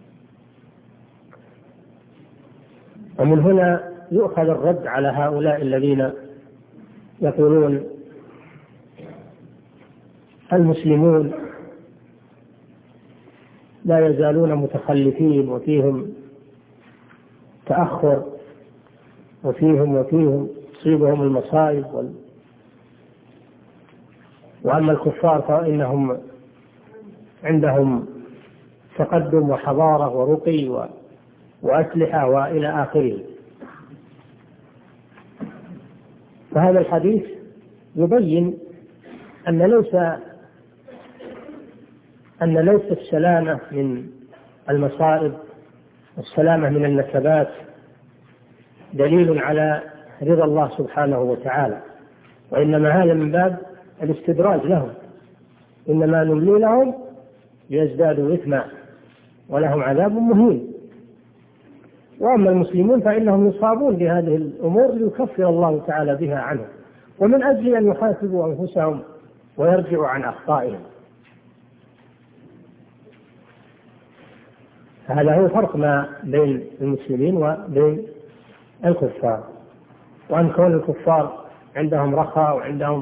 ومن هنا يؤخذ الرد على هؤلاء الذين يقولون المسلمون لا يزالون متخلفين وفيهم تأخر وفيهم وفيهم تصيبهم المصائب وال... وأما الكفار فإنهم عندهم تقدم وحضارة ورقي و... وأسلحة وإلى آخره. فهذا الحديث يبين أن ليس أن ليس السلامة من المصائب والسلامة من النكبات دليل على رضا الله سبحانه وتعالى، وإنما هذا من باب الاستدراج لهم، إنما نملي لهم ليزدادوا إثما ولهم عذاب مهين. وأما المسلمون فإنهم يصابون بهذه الأمور ليكفر الله تعالى بها عنهم، ومن أجل أن يحاسبوا أنفسهم ويرجعوا عن أخطائهم. هذا هو فرق ما بين المسلمين وبين الكفار، وأن كون الكفار عندهم رخاء وعندهم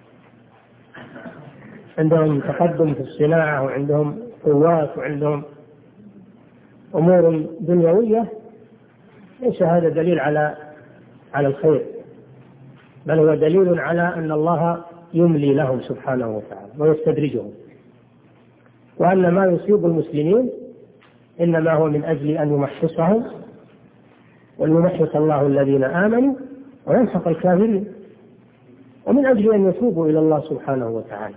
عندهم تقدم في الصناعة وعندهم قوات وعندهم أمور دنيوية ليس هذا دليل على على الخير، بل هو دليل على أن الله يملي لهم سبحانه وتعالى ويستدرجهم وأن ما يصيب المسلمين إنما هو من أجل أن يمحصهم، وليمحص الله الذين آمنوا ويمحق الكافرين، ومن أجل أن يتوبوا إلى الله سبحانه وتعالى.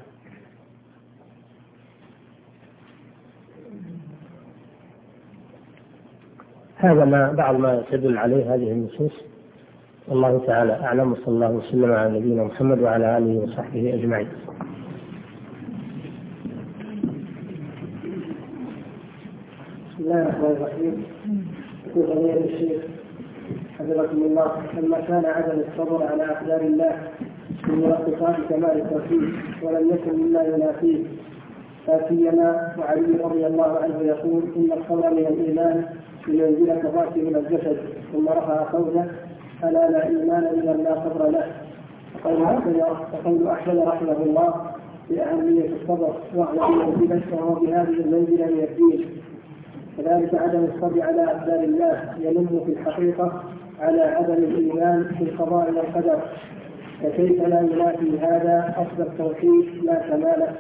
هذا ما بعض ما تدل عليه هذه النصوص، والله تعالى أعلم، وصلى الله وسلم على نبينا محمد وعلى آله وصحبه أجمعين. بسم الله الرحمن الرحيم. يقول فضيلة الشيخ حفظكم الله: لما كان عدم الصبر على أقدار الله من ملخصات كمال التوحيد ولم يكن مما ينافيه، لا سيما وعلي رضي الله عنه يقول: إن الصبر من الإيمان بمنزلة الرأس من الجسد، ثم رفع قوله: ألا لا إيمان لمن لا صبر له. فقول أحمد رحمه الله بأهمية الصبر وأعلى منزلة وهو بهذه المنزلة من الدين. كذلك عدم الصبر على أقدار الله ينم في الحقيقة على عدم الإيمان بالقضاء والقدر، فكيف لا ينافي هذا أصل التوحيد لا كماله؟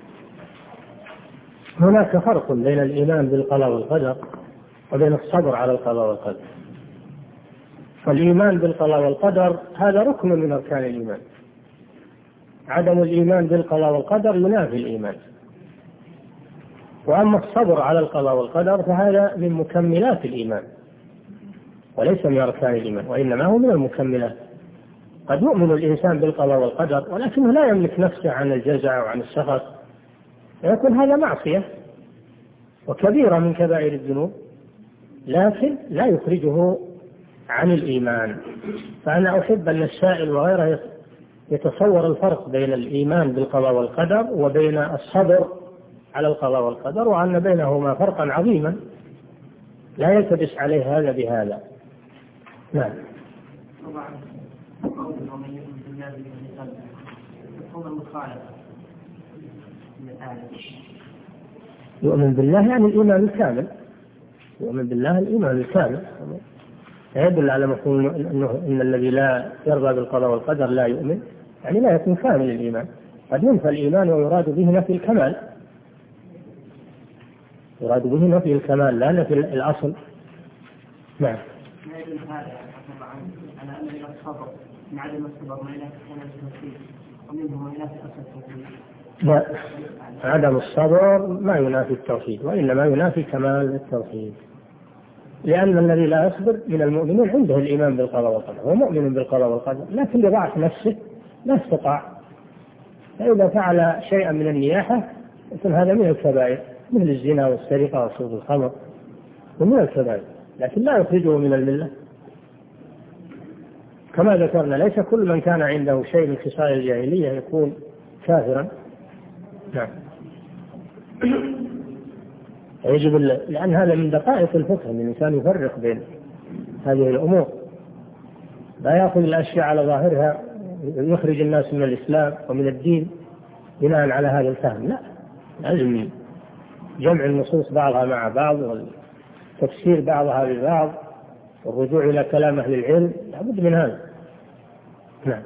هناك فرق بين الإيمان بالقضاء والقدر وبين الصبر على القضاء والقدر. فالإيمان بالقضاء والقدر هذا ركن من أركان الإيمان، عدم الإيمان بالقضاء والقدر ينافي الإيمان. وأما الصبر على القضاء والقدر فهذا من مكملات الإيمان وليس من أركان الإيمان، وإنما هو من المكملات. قد يؤمن الإنسان بالقضاء والقدر ولكنه لا يملك نفسه عن الجزع وعن السخط، يكون هذا معصية وكبيرة من كبائر الذنوب، لكن لا يخرجه عن الإيمان. فأنا أحب أن السائل وغيره يتصور الفرق بين الإيمان بالقضاء والقدر وبين الصبر على القضاء والقدر، وأن بينهما فرقا عظيما لا يلتبس عليه هذا بهذا. نعم. يؤمن بالله يعني الإيمان الكامل، يؤمن بالله الإيمان الكامل، لا يدل على مفهوم أنه إن الذي لا يرضى بالقضاء والقدر لا يؤمن، يعني لا يكون كامل الإيمان. قد ينفى الإيمان ويراد به نفي الكمال، يراد به نفي الكمال لا نفي الأصل. نعم. ما يدل هذا على أن الصبر من عدم الصبر ما ينافي كمال التوحيد ومنه ما ينافي أصل التوحيد؟ لا، عدم الصبر ما ينافي التوحيد وإنما ينافي كمال التوحيد، لأن الذي لا يصبر من المؤمنين عنده الإيمان بالقضاء والقدر، هو مؤمن بالقضاء والقدر لكن لضعف نفسه لا استطاع، فإذا فعل شيئا من النياحة يكون هذا من الكبائر مثل الزنا والسرقة وشرب الخمر، ومن الكبائر، لكن لا يخرجه من الملة. كما ذكرنا ليس كل من كان عنده شيء من خصال الجاهلية يكون كافرا. نعم. يجب لأن هذا من دقائق الفقه أن الإنسان يفرق بين هذه الأمور، لا يأخذ الأشياء على ظاهرها يخرج الناس من الإسلام ومن الدين بناء على هذا الفهم، لا، لازم جمع النصوص بعضها مع بعض وتفسير بعضها ببعض والرجوع إلى كلام أهل العلم، لابد من هذا. نعم.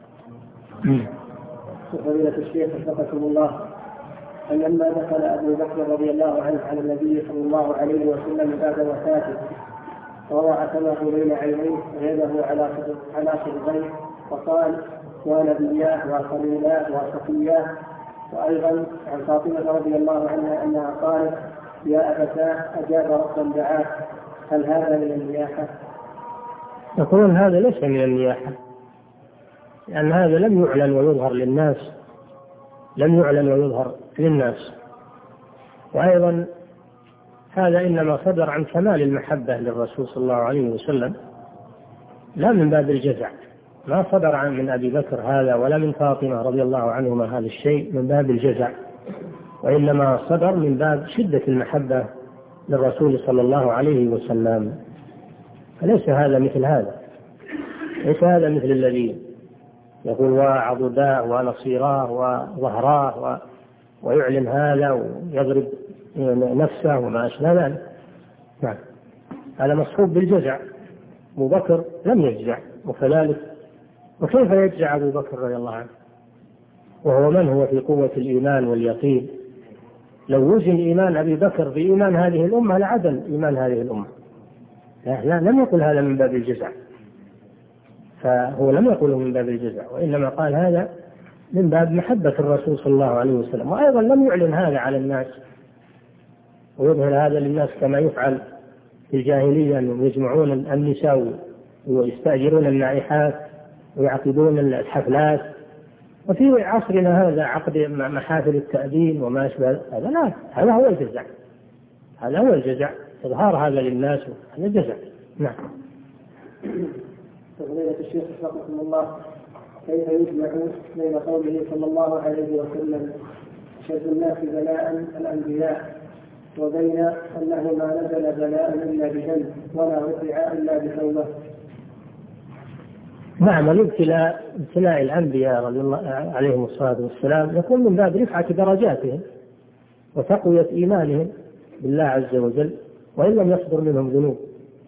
فضيلة الشيخ وفقكم الله، أن لما دخل أبو بكر رضي الله عنه على النبي صلى الله عليه وسلم بعد وفاته ووضع كمه بين عينيه ويده على على صدغيه وقال: ونبياه وخليلاه وصفياه. وأيضا عن فاطمة رضي الله عنها أنها قالت: يا أبتاه أجاب ربا دعاه. هل هذا من النياحة؟ يقولون هذا ليس من النياحة، لأن هذا لم يعلن ويظهر للناس، لم يعلن ويظهر للناس. وأيضا هذا إنما صدر عن كمال المحبة للرسول صلى الله عليه وسلم لا من باب الجزع، ما صدر عن من أبي بكر هذا ولا من فاطمة رضي الله عنهما هذا الشيء من باب الجزع، وإنما صدر من باب شدة المحبة للرسول صلى الله عليه وسلم. فليس هذا مثل هذا، ليس هذا مثل الذي يقول وعضداه ونصيراه وظهراه و... ويعلن هذا ويضرب نفسه وما أشبه ذلك. نعم، هذا مصحوب بالجزع. أبو بكر لم يجزع، وكذلك وكيف يجزع أبو بكر رضي الله عنه وهو من هو في قوة الإيمان واليقين لو وزن إيمان أبي بكر بإيمان هذه الأمة لعدل إيمان هذه الأمة. لا, لا لم يقل هذا من باب الجزع، فهو لم يقله من باب الجزع، وإنما قال هذا من باب محبة الرسول صلى الله عليه وسلم. وأيضا لم يعلن هذا على الناس ويظهر هذا للناس كما يفعل في الجاهلية، أنهم يجمعون النساء ويستأجرون النائحات ويعقدون الحفلات، وفي عصرنا هذا عقد محافل التأذين وما أشبه هذا. لا، هذا هو الجزع، هذا هو الجزع، إظهار هذا للناس، هذا الجزع. نعم. فضيلة الشيخ وفقكم الله، كيف يجمع بين قوله صلى الله عليه وسلم أشد الناس بلاء الأنبياء، وبين أنه ما نزل بلاء إلا بذنب ولا رفع إلا بتوبة؟ نعم، الابتلاء ابتلاء الأنبياء رضي الله عليهم الصلاة والسلام يكون من باب رفعة درجاتهم وتقوية إيمانهم بالله عز وجل، وإن لم يصدر منهم ذنوب.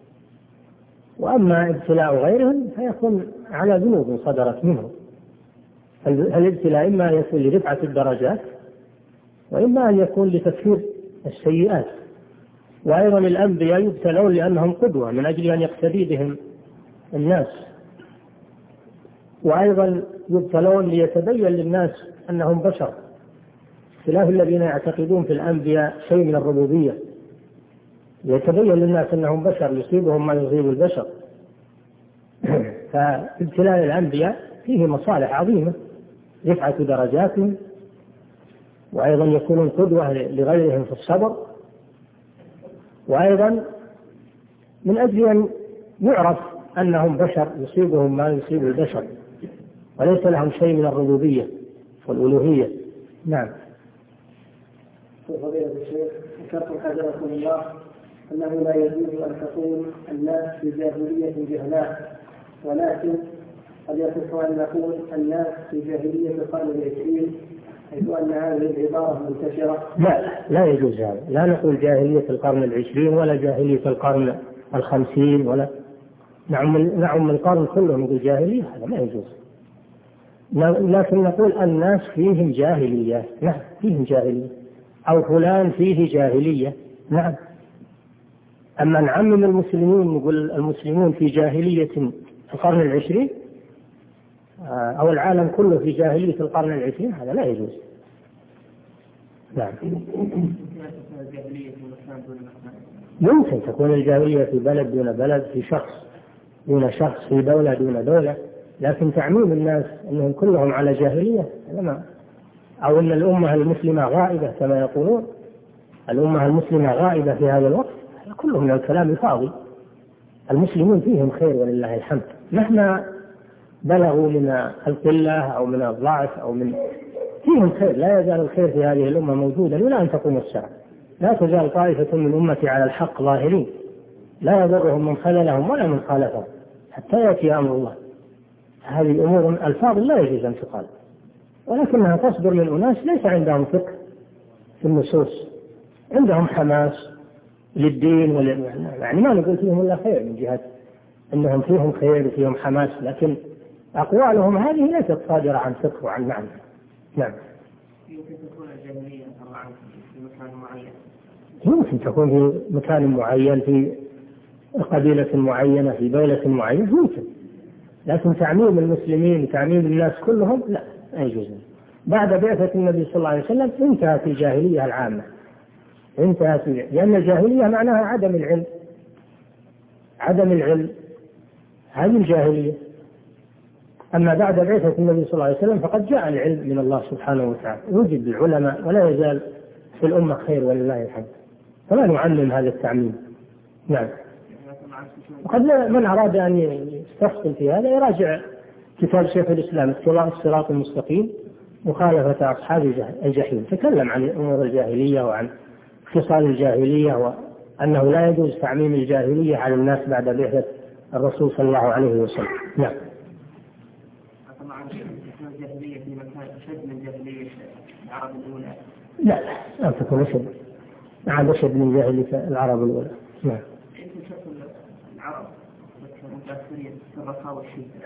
وأما ابتلاء غيرهم فيكون على ذنوب صدرت منهم. الابتلاء إما يكون لرفعة الدرجات، وإما أن يكون لتكفير السيئات. وأيضا الأنبياء يبتلون لأنهم قدوة من أجل أن يقتدي بهم الناس، وأيضا يبتلون ليتبين للناس أنهم بشر، خلاف الذين يعتقدون في الأنبياء شيء من الربوبية، يتبين للناس أنهم بشر يصيبهم ما يصيب البشر. فابتلاء الأنبياء فيه مصالح عظيمة، رفعة درجاتهم، وأيضا يكونون قدوة لغيرهم في الصبر، وأيضا من أجل أن يعرف أنهم بشر يصيبهم ما يصيب البشر، وليس لهم شيء من الربوبية والألوهية. نعم. فضيلة الشيخ، ذكرتم حفظكم الله أنه لا يجوز أن تكون الناس في جاهلية جهلاء، ولكن قد يصح أن نقول الناس في جاهلية القرن العشرين، حيث أن هذه العبارة منتشرة. لا لا يجوز هذا، لا نقول جاهلية القرن العشرين ولا جاهلية القرن الخمسين، ولا نعم نعم القرن كله نقول جاهلية، هذا ما يجوز. لكن نقول الناس فيهم جاهلية، نعم فيهم جاهلية، أو فلان فيه جاهلية، نعم. أما نعمم المسلمين نقول المسلمون في جاهلية القرن العشرين أو العالم كله في جاهلية القرن العشرين، هذا لا يجوز. نعم. يمكن تكون الجاهلية في بلد دون بلد، في شخص دون شخص، في دولة دون دولة، لكن تعميم الناس أنهم كلهم على جاهلية هذا ما، أو أن الأمة المسلمة غائبة كما يقولون، الأمة المسلمة غائبة في هذا الوقت، كله من الكلام الفاضي. المسلمون فيهم خير ولله الحمد، مهما بلغوا من القلة أو من الضعف أو من فيهم خير، لا يزال الخير في هذه الأمة موجودا إلى أن تقوم الساعة. لا تزال طائفة من أمتي على الحق ظاهرين، لا يضرهم من خذلهم ولا من خالفهم حتى يأتي أمر الله. هذه الأمور الفاضل لا يجوز انتقال، ولكنها تصدر من أناس ليس عندهم فقه في النصوص، عندهم حماس للدين ول... يعني ما نقول فيهم إلا خير من جهة أنهم فيهم خير وفيهم حماس، لكن أقوالهم هذه ليست صادرة عن فقه وعن معنى. نعم. يمكن تكون الجاهلية في مكان معين، يمكن تكون في مكان معين، في قبيلة معينة، في دولة معينة، يمكن، لكن تعميم المسلمين تعميم الناس كلهم لا لا يجوز. بعد بعثة النبي صلى الله عليه وسلم انتهت الجاهلية العامة، انتهت، لأن الجاهلية معناها عدم العلم، عدم العلم هذه الجاهلية. أما بعد بعثة النبي صلى الله عليه وسلم فقد جاء العلم من الله سبحانه وتعالى، وجد العلماء ولا يزال في الأمة خير ولله الحمد، فلا نعلم هذا التعميم. نعم. وقد من أراد أن يستفصل في هذا يراجع كتاب شيخ الإسلام الصراط المستقيم مخالفة أصحاب الجحيم، تكلم عن أمور الجاهلية وعن خصال الجاهلية، وأنه لا يجوز تعميم الجاهلية على الناس بعد بعثة الرسول صلى الله عليه وسلم. نعم. طبعا الجاهلية في مكان أشد من جاهلية العرب الأولى. لا لا تكون أشد، نعم أشد من جاهلية العرب الأولى. نعم. العرب متأثرين في الرخاء والشدة،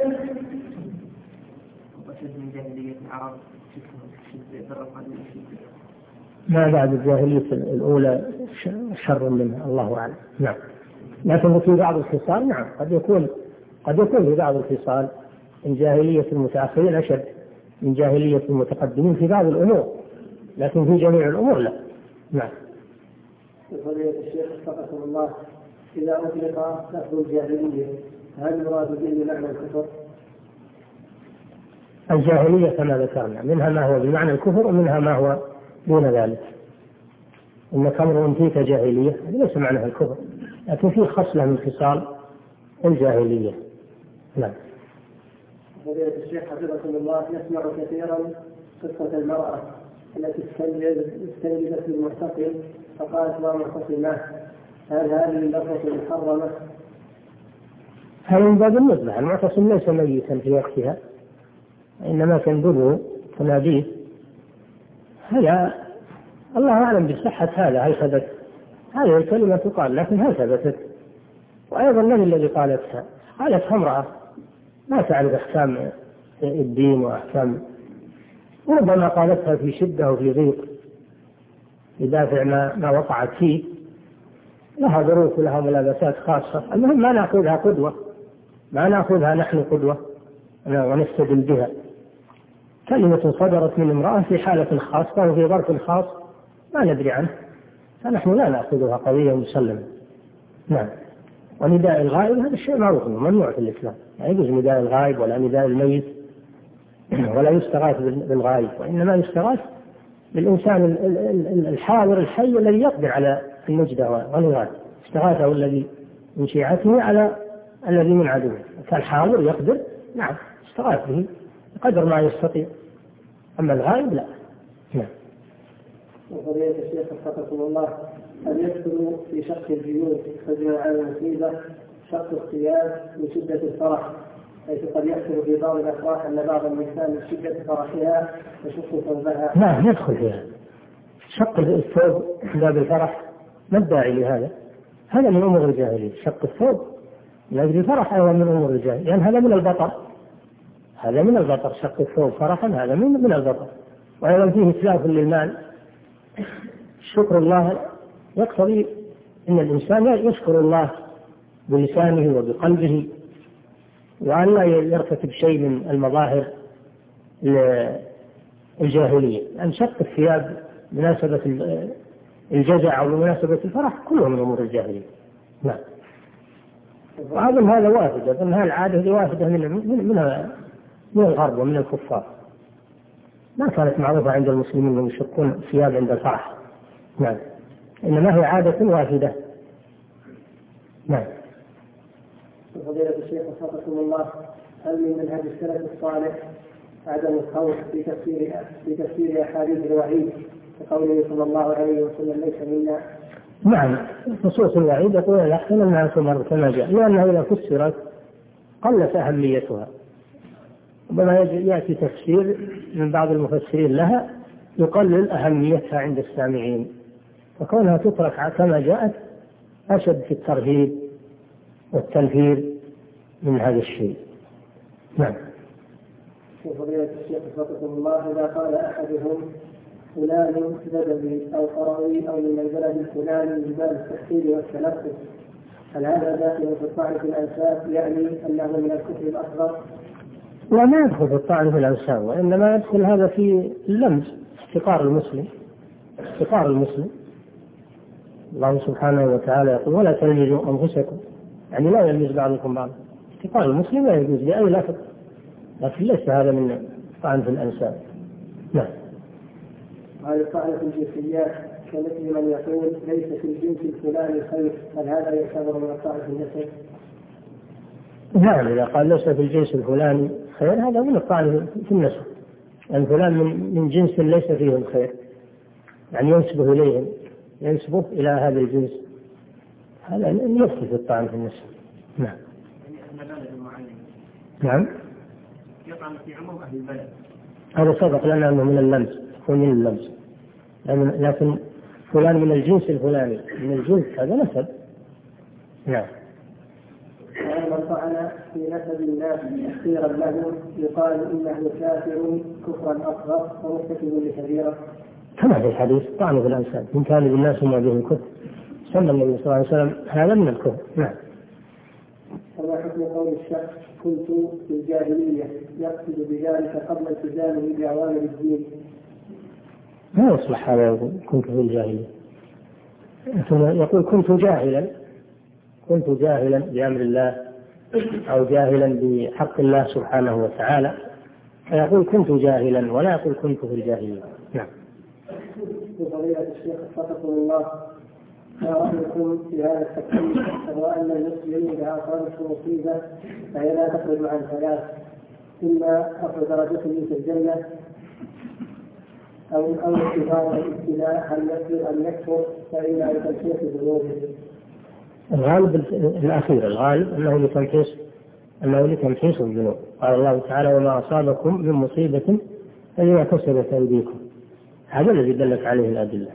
وأشد من جاهلية العرب في الرخاء والشدة. ما بعد الجاهلية الأولى شر منها، الله أعلم. نعم. لكن في بعض الخصال نعم قد يكون قد يكون في بعض الخصال من جاهلية المتأخرين أشد من جاهلية المتقدمين في بعض الأمور، لكن في جميع الأمور لا. نعم. فضيلة الشيخ وفقكم الله، إذا أطلق لفظ الجاهلية هل يراد به معنى الكفر؟ الجاهلية كما ذكرنا منها ما هو بمعنى الكفر ومنها ما هو دون ذلك. إنك امرؤ فيك جاهلية ليس معناها الكفر، لكن في خصلة من خصال الجاهلية. نعم. فضيلة الشيخ حفظكم الله، نسمع كثيرا قصة المرأة التي استنجدت بالمعتصم فقالت ما معتصماه، هل هذه اللفظة محرمة؟ هذا من باب النسبة، المعتصم ليس ميتا في وقتها إنما تنبذه تناديه. هذا الله أعلم بصحة هذا، هل ثبت هذه الكلمة تقال، لكن هل ثبتت؟ وأيضا من الذي قالتها؟ قالتها امرأة ما تعرف أحكام الدين وأحكام، وربما قالتها في شدة وفي ضيق يدافع ما, ما وقعت فيه، لها ظروف ولها ملابسات خاصة. المهم ما نأخذها قدوة، ما نأخذها نحن قدوة ونستدل بها. كلمة صدرت من امرأة في حالة خاصة وفي ظرف خاص ما ندري عنه، فنحن لا نأخذها قضية مسلمة. نعم. ونداء الغائب هذا الشيء معروف ممنوع في الإسلام، لا يجوز نداء الغائب ولا نداء الميت ولا يستغاث بالغائب، وإنما يستغاث بالإنسان الحاضر الحي الذي يقدر على النجدة والغائب. استغاثه الذي من شيعته على الذي من عدوه، كان حاضر يقدر نعم استغاث به قدر ما يستطيع، أما الغائب لا. نعم. وفضيلة الشيخ وفقكم الله، هل يدخل في شق الجيوب تجمع على المصيبة شق الثياب من شدة الفرح، حيث قد يحصل في بعض الأفراح أن بعض النساء من شدة فرحها تشق ثوبها؟ نعم يدخل فيها شق الثوب باب الفرح، ما الداعي لهذا؟ هذا من أمور الجاهلية. شق الثوب من أجل الفرح أيضا من أمور الجاهلية، لأن هذا من البطر، هذا من البطر. شق الثوب فرحا هذا من من البطر. وأيضا فيه إتلاف للمال. شكر الله يقتضي أن الإنسان يشكر الله بلسانه وبقلبه، وأن لا يرتكب شيء من المظاهر الجاهلية. أن شق الثياب مناسبة الجزع أو مناسبة الفرح كله من أمور الجاهلية. نعم. وأظن هذا وافد، أظن هذه العادة وافدة من من من الغرب ومن الكفار، ما كانت معروفة عند المسلمين أنهم يشقون الثياب عند الفرح. نعم. إنما هي عادة وافدة. نعم. فضيلة الشيخ وفقكم الله، هل من منهج السلف الصالح عدم الخوف في تفسير في تفسير أحاديث الوعيد كقوله صلى الله عليه وسلم ليس منا؟ نعم. نصوص الوعيد يقول الأحسن الناس مرة كما جاء، لأنه إذا فسرت قلت أهميتها. ربما يأتي تفسير من بعض المفسرين لها يقلل أهميتها عند السامعين، وكونها تترك كما جاءت أشد في الترهيب والتنفير من هذا الشيء. نعم. فضيلة الشيخ وفقكم الله، إذا قال أحدهم فلان بدوي أو قروي أو من البلد الفلاني من باب التحصيل والتنفس، هل هذا داخل في الطعن في الأنساب، يعني أنه من الكفر الأصغر؟ وما يدخل في الطعن في الأنساب، وإنما يدخل هذا في اللمز، احتقار المسلم، احتقار المسلم. الله سبحانه وتعالى يقول ولا تلمزوا أنفسكم، يعني لا يلمز بعضكم بعضا. احتقار المسلم لا يجوز بأي لفظ، لكن ليس هذا من طعن في الأنساب. نعم. هذا الطعن في الجنسيات كمثل من يقول ليس في الجنس الفلاني خير، هل هذا يعتبر من الطعن في النسب؟ نعم. إذا قال ليس في الجنس الفلاني خير هذا من الطعن في النسب، لأن فلان من, من جنس ليس فيه الخير، يعني ينسبه إليهم، ينسبه إلى هذا الجنس، هذا يدخل في الطعن في النسب. نعم. نعم. يطعن في عموم أهل البلد. هذا سبق لنا أنه من اللمس، هو من اللمس، لكن فلان من الجنس الفلاني من الجنس هذا نسب. نعم. ومن طعن في نسب الناس تحقيرا له يقال إنه كافر كفرا أصغر ومرتكب لكبيرة. كما في الحديث طعن في الأنساب إن كان بالناس وما بهم كفر، سمى النبي صلى الله عليه وسلم هذا من الكفر. نعم. فما حكم قول الشخص كنت في الجاهلية يقصد بذلك قبل التزامه بأوامر الدين؟ ما يصلح هذا يقول كنت في الجاهلية، يقول كنت جاهلا، كنت جاهلا بأمر الله أو جاهلا بحق الله سبحانه وتعالى، فيقول كنت جاهلا ولا يقول كنت في الجاهلية. نعم. فضيلة الشيخ وفقكم الله، ما رأيكم في هذا التكليف وهو أن المسلمين إذا أصابته مصيبة فهي لا تخرج عن ثلاث: إما أخذ درجته في الجنة أو أو اختبار الابتلاء هل يكفر أم يكفر فإما لتمحيص ذنوبه. الغالب الأخير، الغالب أنه لتمحيص أنه لتمحيص الذنوب. قال الله تعالى وما أصابكم من مصيبة فبما كسبت أيديكم، هذا الذي دلت عليه الأدلة،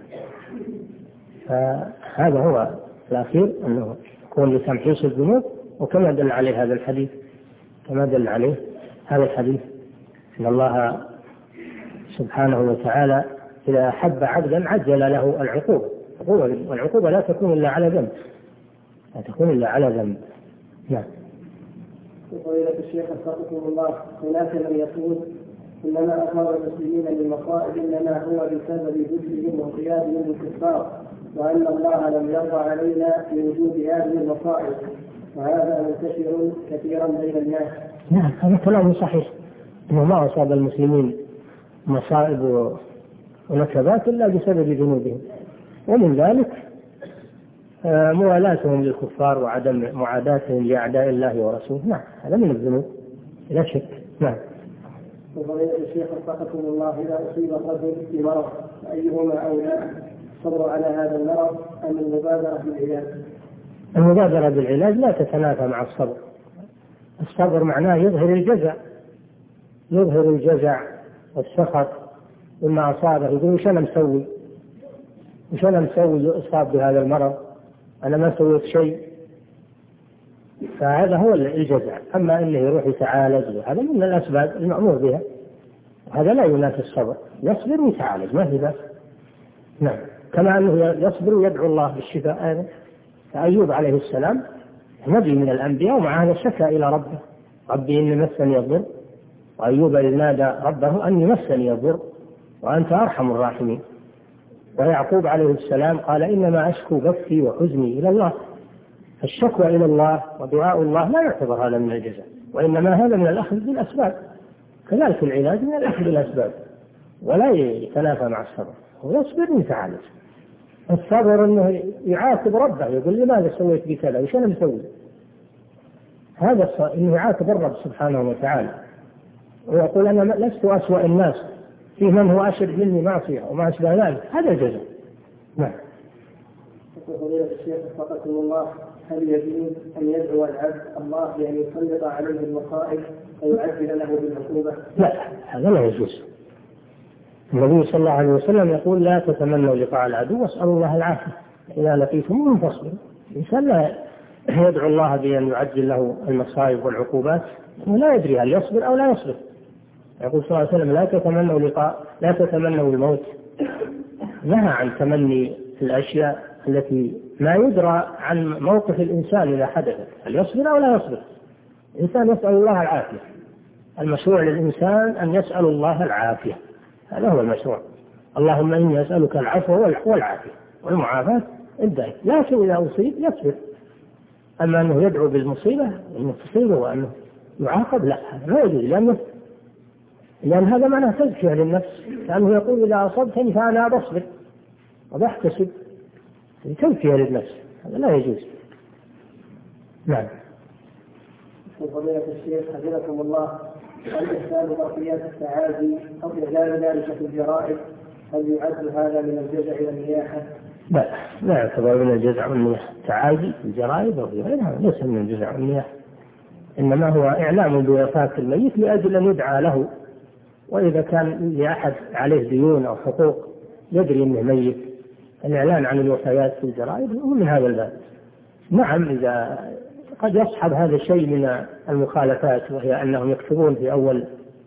فهذا هو الأخير أنه يكون لتمحيص الذنوب، وكما دل عليه هذا الحديث كما دل عليه هذا الحديث إن الله سبحانه وتعالى إذا أحب عبدا عجل له العقوبة، والعقوبة لا تكون إلا على ذنب، لا تكون إلا على ذنب. نعم. فضيلة الشيخ وفقكم الله، هناك من يقول إنما أصاب المسلمين من مصائب إنما هو بسبب جهلهم وقيادهم بالكفار، وأن الله لم يرضى علينا بوجود هذه المصائب، وهذا منتشر كثيرا بين الناس. نعم، هذا كلام صحيح، إنه ما أصاب المسلمين مصائب ونكبات إلا بسبب ذنوبهم، ومن ذلك موالاتهم للكفار وعدم معاداتهم لأعداء الله ورسوله. نعم، هذا من الذنوب لا شك. نعم. وفضيلة الشيخ وفقكم الله، إذا أصيب الرجل بمرض أيهما أولى، الصبر على هذا المرض أم المبادرة بالعلاج؟ المبادرة بالعلاج لا تتنافى مع الصبر. الصبر معناه يظهر الجزع، يظهر الجزع والسخط مما أصابه، يقول وش أنا مسوي، وش أنا مسوي أصاب بهذا المرض، أنا ما سويت شيء، فهذا هو الجزع. أما إنه يروح يتعالج هذا من الأسباب المأمور بها، هذا لا ينافي الصبر، يصبر ويتعالج ما في بأس. نعم، كما أنه يصبر ويدعو الله بالشفاء أيضا. فأيوب عليه السلام نبي من الأنبياء ومع هذا شكى إلى ربه ربي إني مسني الضر، وأيوب إذ نادى ربه أني مسني الضر وأنت أرحم الراحمين. ويعقوب عليه السلام قال إنما أشكو بثي وحزني إلى الله. الشكوى إلى الله ودعاء الله لا يعتبر هذا من الجزاء، وإنما هذا من الأخذ بالأسباب. كذلك العلاج من الأخذ بالأسباب ولا يتنافى مع الصبر، ويصبر ويتعالج. الصبر أنه يعاتب ربه، يقول لماذا سويت بكذا، وش أنا مسوي، هذا إنه يعاتب الرب سبحانه وتعالى، ويقول أنا لست أسوأ الناس، في من هو أشد مني معصية وما أشبه ذلك، هذا الجزاء. نعم. فضيلة الشيخ وفقكم الله، هل يجوز أن يدعو العبد الله بأن يسلط عليه المصائب ويعجل له بالعقوبة؟ لا، هذا لا يجوز. النبي صلى الله عليه وسلم يقول لا تتمنوا لقاء العدو واسألوا الله العافية إذا لقيتموهم فاصبروا. الإنسان لا يدعو الله بأن يعجل له المصائب والعقوبات ولا يدري هل يصبر أو لا يصبر. يقول صلى الله عليه وسلم لا تتمنوا لقاء لا تتمنوا الموت، نهى عن تمني الأشياء التي ما يدرى عن موقف الإنسان إذا حدثت، هل يصبر أو لا يصبر. الإنسان يسأل الله العافية، المشروع للإنسان أن يسأل الله العافية، هذا هو المشروع. اللهم إني أسألك العفو والعافية والمعافاة الدائمة. لكن إذا أصيب يصبر، أما أنه يدعو بالمصيبة أنه تصيبه وأنه يعاقب لا، هذا ما يجوز، لأنه لأن هذا معناه تزكية للنفس، لأنه يقول إذا أصبتني فأنا بصبر وبحتسب، تزكية للنفس، هذا لا يجوز. نعم. فضيلة الشيخ حفظكم الله، الإحسان بقيات التعازي أو إعلان ذلك في الجرائد هل يعد هذا من الجزع والنياحة؟ لا، لا يعتبر من الجزع والنياحة. التعازي في الجرائد أو في غيرها ليس من الجزع والنياحة، إنما هو إعلام بوفاة الميت لأجل أن يدعى له، وإذا كان لأحد عليه ديون أو حقوق يدري أنه ميت، الإعلان عن الوفيات في الجرائد هو من هذا الباب. نعم، إذا قد يصحب هذا الشيء من المخالفات، وهي أنهم يكتبون في أول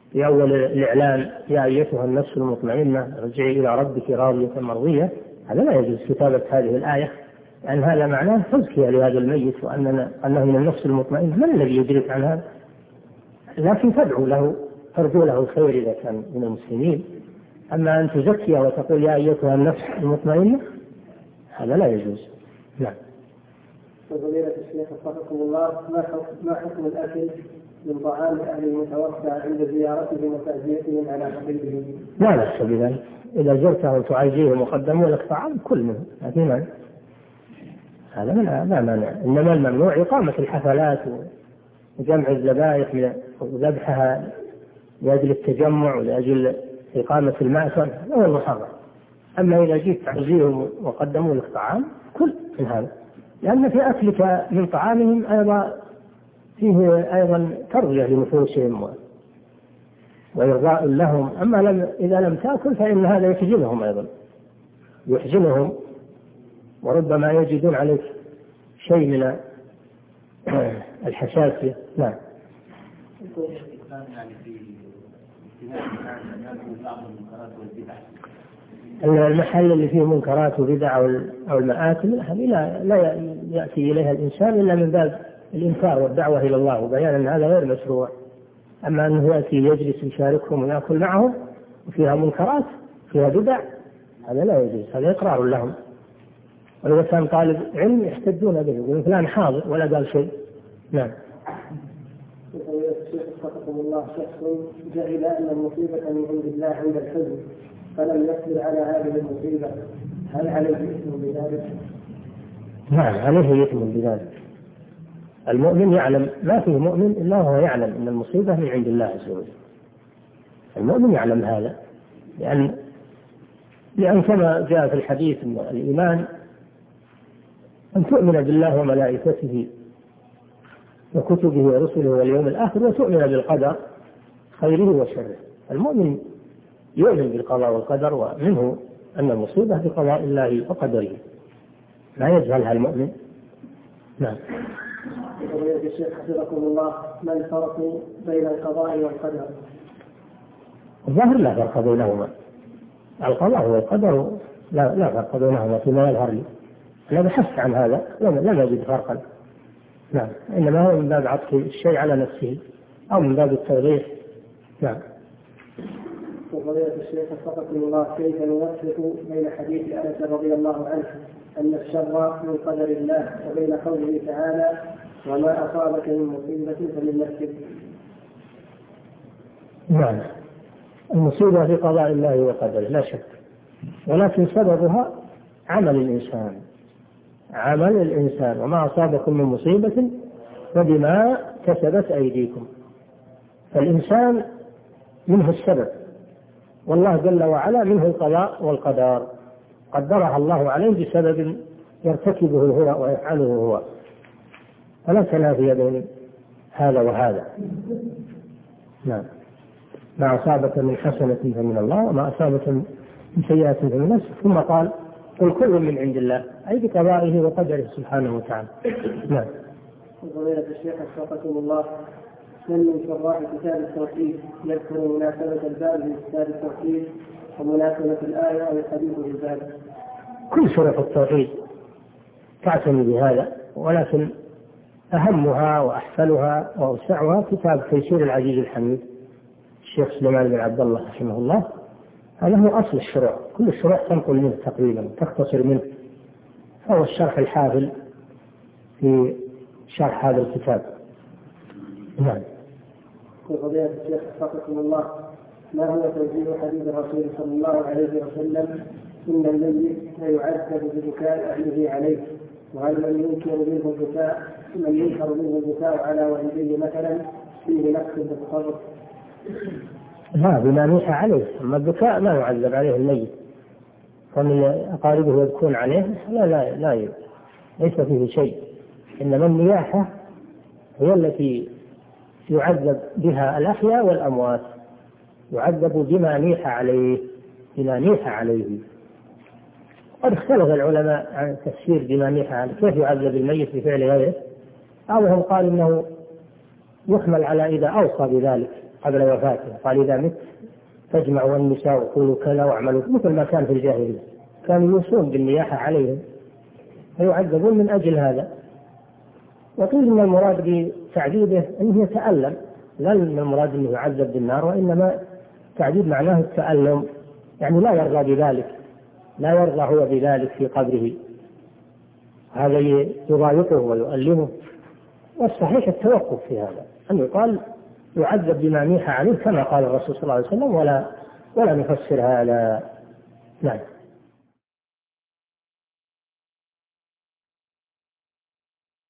في أول الإعلان يا أيتها النفس المطمئنة ارجعي إلى ربك راضية مرضية، هذا لا يجوز كتابة هذه الآية، لأن هذا معناه تزكية لهذا الميت وأننا أنه من النفس المطمئنة. من الذي يدرك عن هذا؟ لكن تدعو له، ترجو له الخير إذا كان من المسلمين. أما أن تزكي وتقول يا أيتها النفس المطمئنة هذا لا يجوز. نعم. فضيلة الشيخ وفقكم الله، ما حكم ما حكم الأكل من طعام أهل المتوفى عند زيارتهم وتعزيتهم على حبيبهم؟ لا بأس بذلك، إذا زرتهم تعزيهم وقدموا لك طعام كل منه، هذا هذا لا مانع. إنما الممنوع إقامة الحفلات وجمع الذبائح وذبحها لأجل التجمع ولأجل إقامة المأثم، هو المحرم. أما إذا جيت تعزيهم وقدموا لك طعام كل من هذا، لأن في أكلك من طعامهم أيضا فيه أيضا ترضية لنفوسهم وإرضاء لهم. أما لم إذا لم تأكل فإن هذا يحزنهم أيضا، يحزنهم وربما يجدون عليك شيء من الحساسية. نعم. المحل اللي فيه منكرات وبدع أو المآكل هذه لا, لا يأتي إليها الإنسان إلا من باب الإنكار والدعوة إلى الله وبيان أن هذا غير مشروع. أما أنه يأتي يجلس يشاركهم ويأكل معهم وفيها منكرات فيها بدع هذا لا يجوز، هذا إقرار لهم. وإذا كان طالب علم يحتجون به يقولون فلان حاضر ولا قال شيء. نعم. وفقكم الله، شخص جعل أن المصيبة من عند الله عند الحزن فلم يصبر على هذه المصيبة، هل عليه إثم بذلك؟ نعم عليه إثم بذلك. المؤمن يعلم، ما فيه مؤمن إلا هو يعلم أن المصيبة من عند الله عز وجل. المؤمن يعلم هذا، لأن لأن كما جاء في الحديث أن الإيمان أن تؤمن بالله وملائكته وكتبه ورسله واليوم الآخر وتؤمن بالقدر خيره وشره. المؤمن يؤمن بالقضاء والقدر، ومنه أن المصيبة بقضاء الله وقدره، لا يجهلها المؤمن. نعم. فضيلة الشيخ حفظكم الله، ما الفرق بين القضاء والقدر؟ الظاهر لا فرق بينهما، القضاء والقدر لا لا فرق بينهما فيما يظهر لي. أنا بحثت عن هذا لم أجد فرقا. نعم، إنما هو من باب عطف الشيء على نفسه أو من باب التوضيح. نعم. وفضيلة الشيخ وفقكم الله، كيف نوفق بين حديث أنس رضي الله عنه أن الشر من قدر الله وبين قوله تعالى وما أصابك من مصيبة فمن نفسك؟ نعم، المصيبة في قضاء الله وقدره لا شك، ولكن سببها عمل الإنسان، عمل الإنسان. وما أصابكم من مصيبة فبما كسبت أيديكم. فالإنسان منه السبب، والله جل وعلا منه القضاء والقدر، قدرها الله عليه بسبب يرتكبه هو ويفعله هو، فلا تنافي بين هذا وهذا. نعم. ما أصابك من حسنة فمن الله وما أصابك من سيئة فمن نفسك. ثم قال قل كل من عند الله، أي بقضائه وقدره سبحانه وتعالى. نعم. فضيلة الشيخ وفقكم الله، من من شراح كتاب التوحيد يذكر مناسبة الباب لكتاب التوحيد ومناسبة الآية أو الحديث بالباب؟ كل شروح التوحيد تعتني بهذا، ولكن أهمها وأحسنها وأوسعها كتاب تيسير العزيز الحميد الشيخ سليمان بن عبد الله رحمه الله. هذا هو أصل الشروع، كل الشروع تنقل منه تقريبا تختصر منه، فهو الشرح الحافل في شرح هذا الكتاب. نعم. فضيلة الشيخ وفقكم الله، ما هو توجيه حديث الرسول صلى الله عليه وسلم إن الميت لا يعذب ببكاء أهله عليه، وهل من ينكر منه البكاء من ينكر منه البكاء على والديه مثلا فيه نقص بالقبر؟ لا، بما نيح عليه. أما البكاء ما يعذب عليه الميت، فمن أقاربه يبكون عليه لا لا لا ليس فيه شيء. إنما النياحة هي التي يعذب بها الأحياء والأموات، يعذب بما نيح عليه بما نيح عليه. قد اختلف العلماء عن تفسير بما نيح عليه، كيف يعذب الميت بفعل غيره. بعضهم قال إنه يحمل على إذا أوصى بذلك قبل وفاته، قال إذا مت فاجمعوا النساء وقولوا كذا واعملوا مثل ما كان في الجاهلية، كانوا يوصون بالنياحة عليهم فيعذبون من أجل هذا. وقيل إن المراد بتعذيبه أنه يتألم، لا من المراد أنه يعذب بالنار، وإنما تعذيب معناه التألم، يعني لا يرضى بذلك، لا يرضى هو بذلك في قبره، هذا يضايقه ويؤلمه. والصحيح التوقف في هذا، أن يقال يعذب بما نيح عليه كما قال الرسول صلى الله عليه وسلم، ولا ولا نفسر هذا. نعم.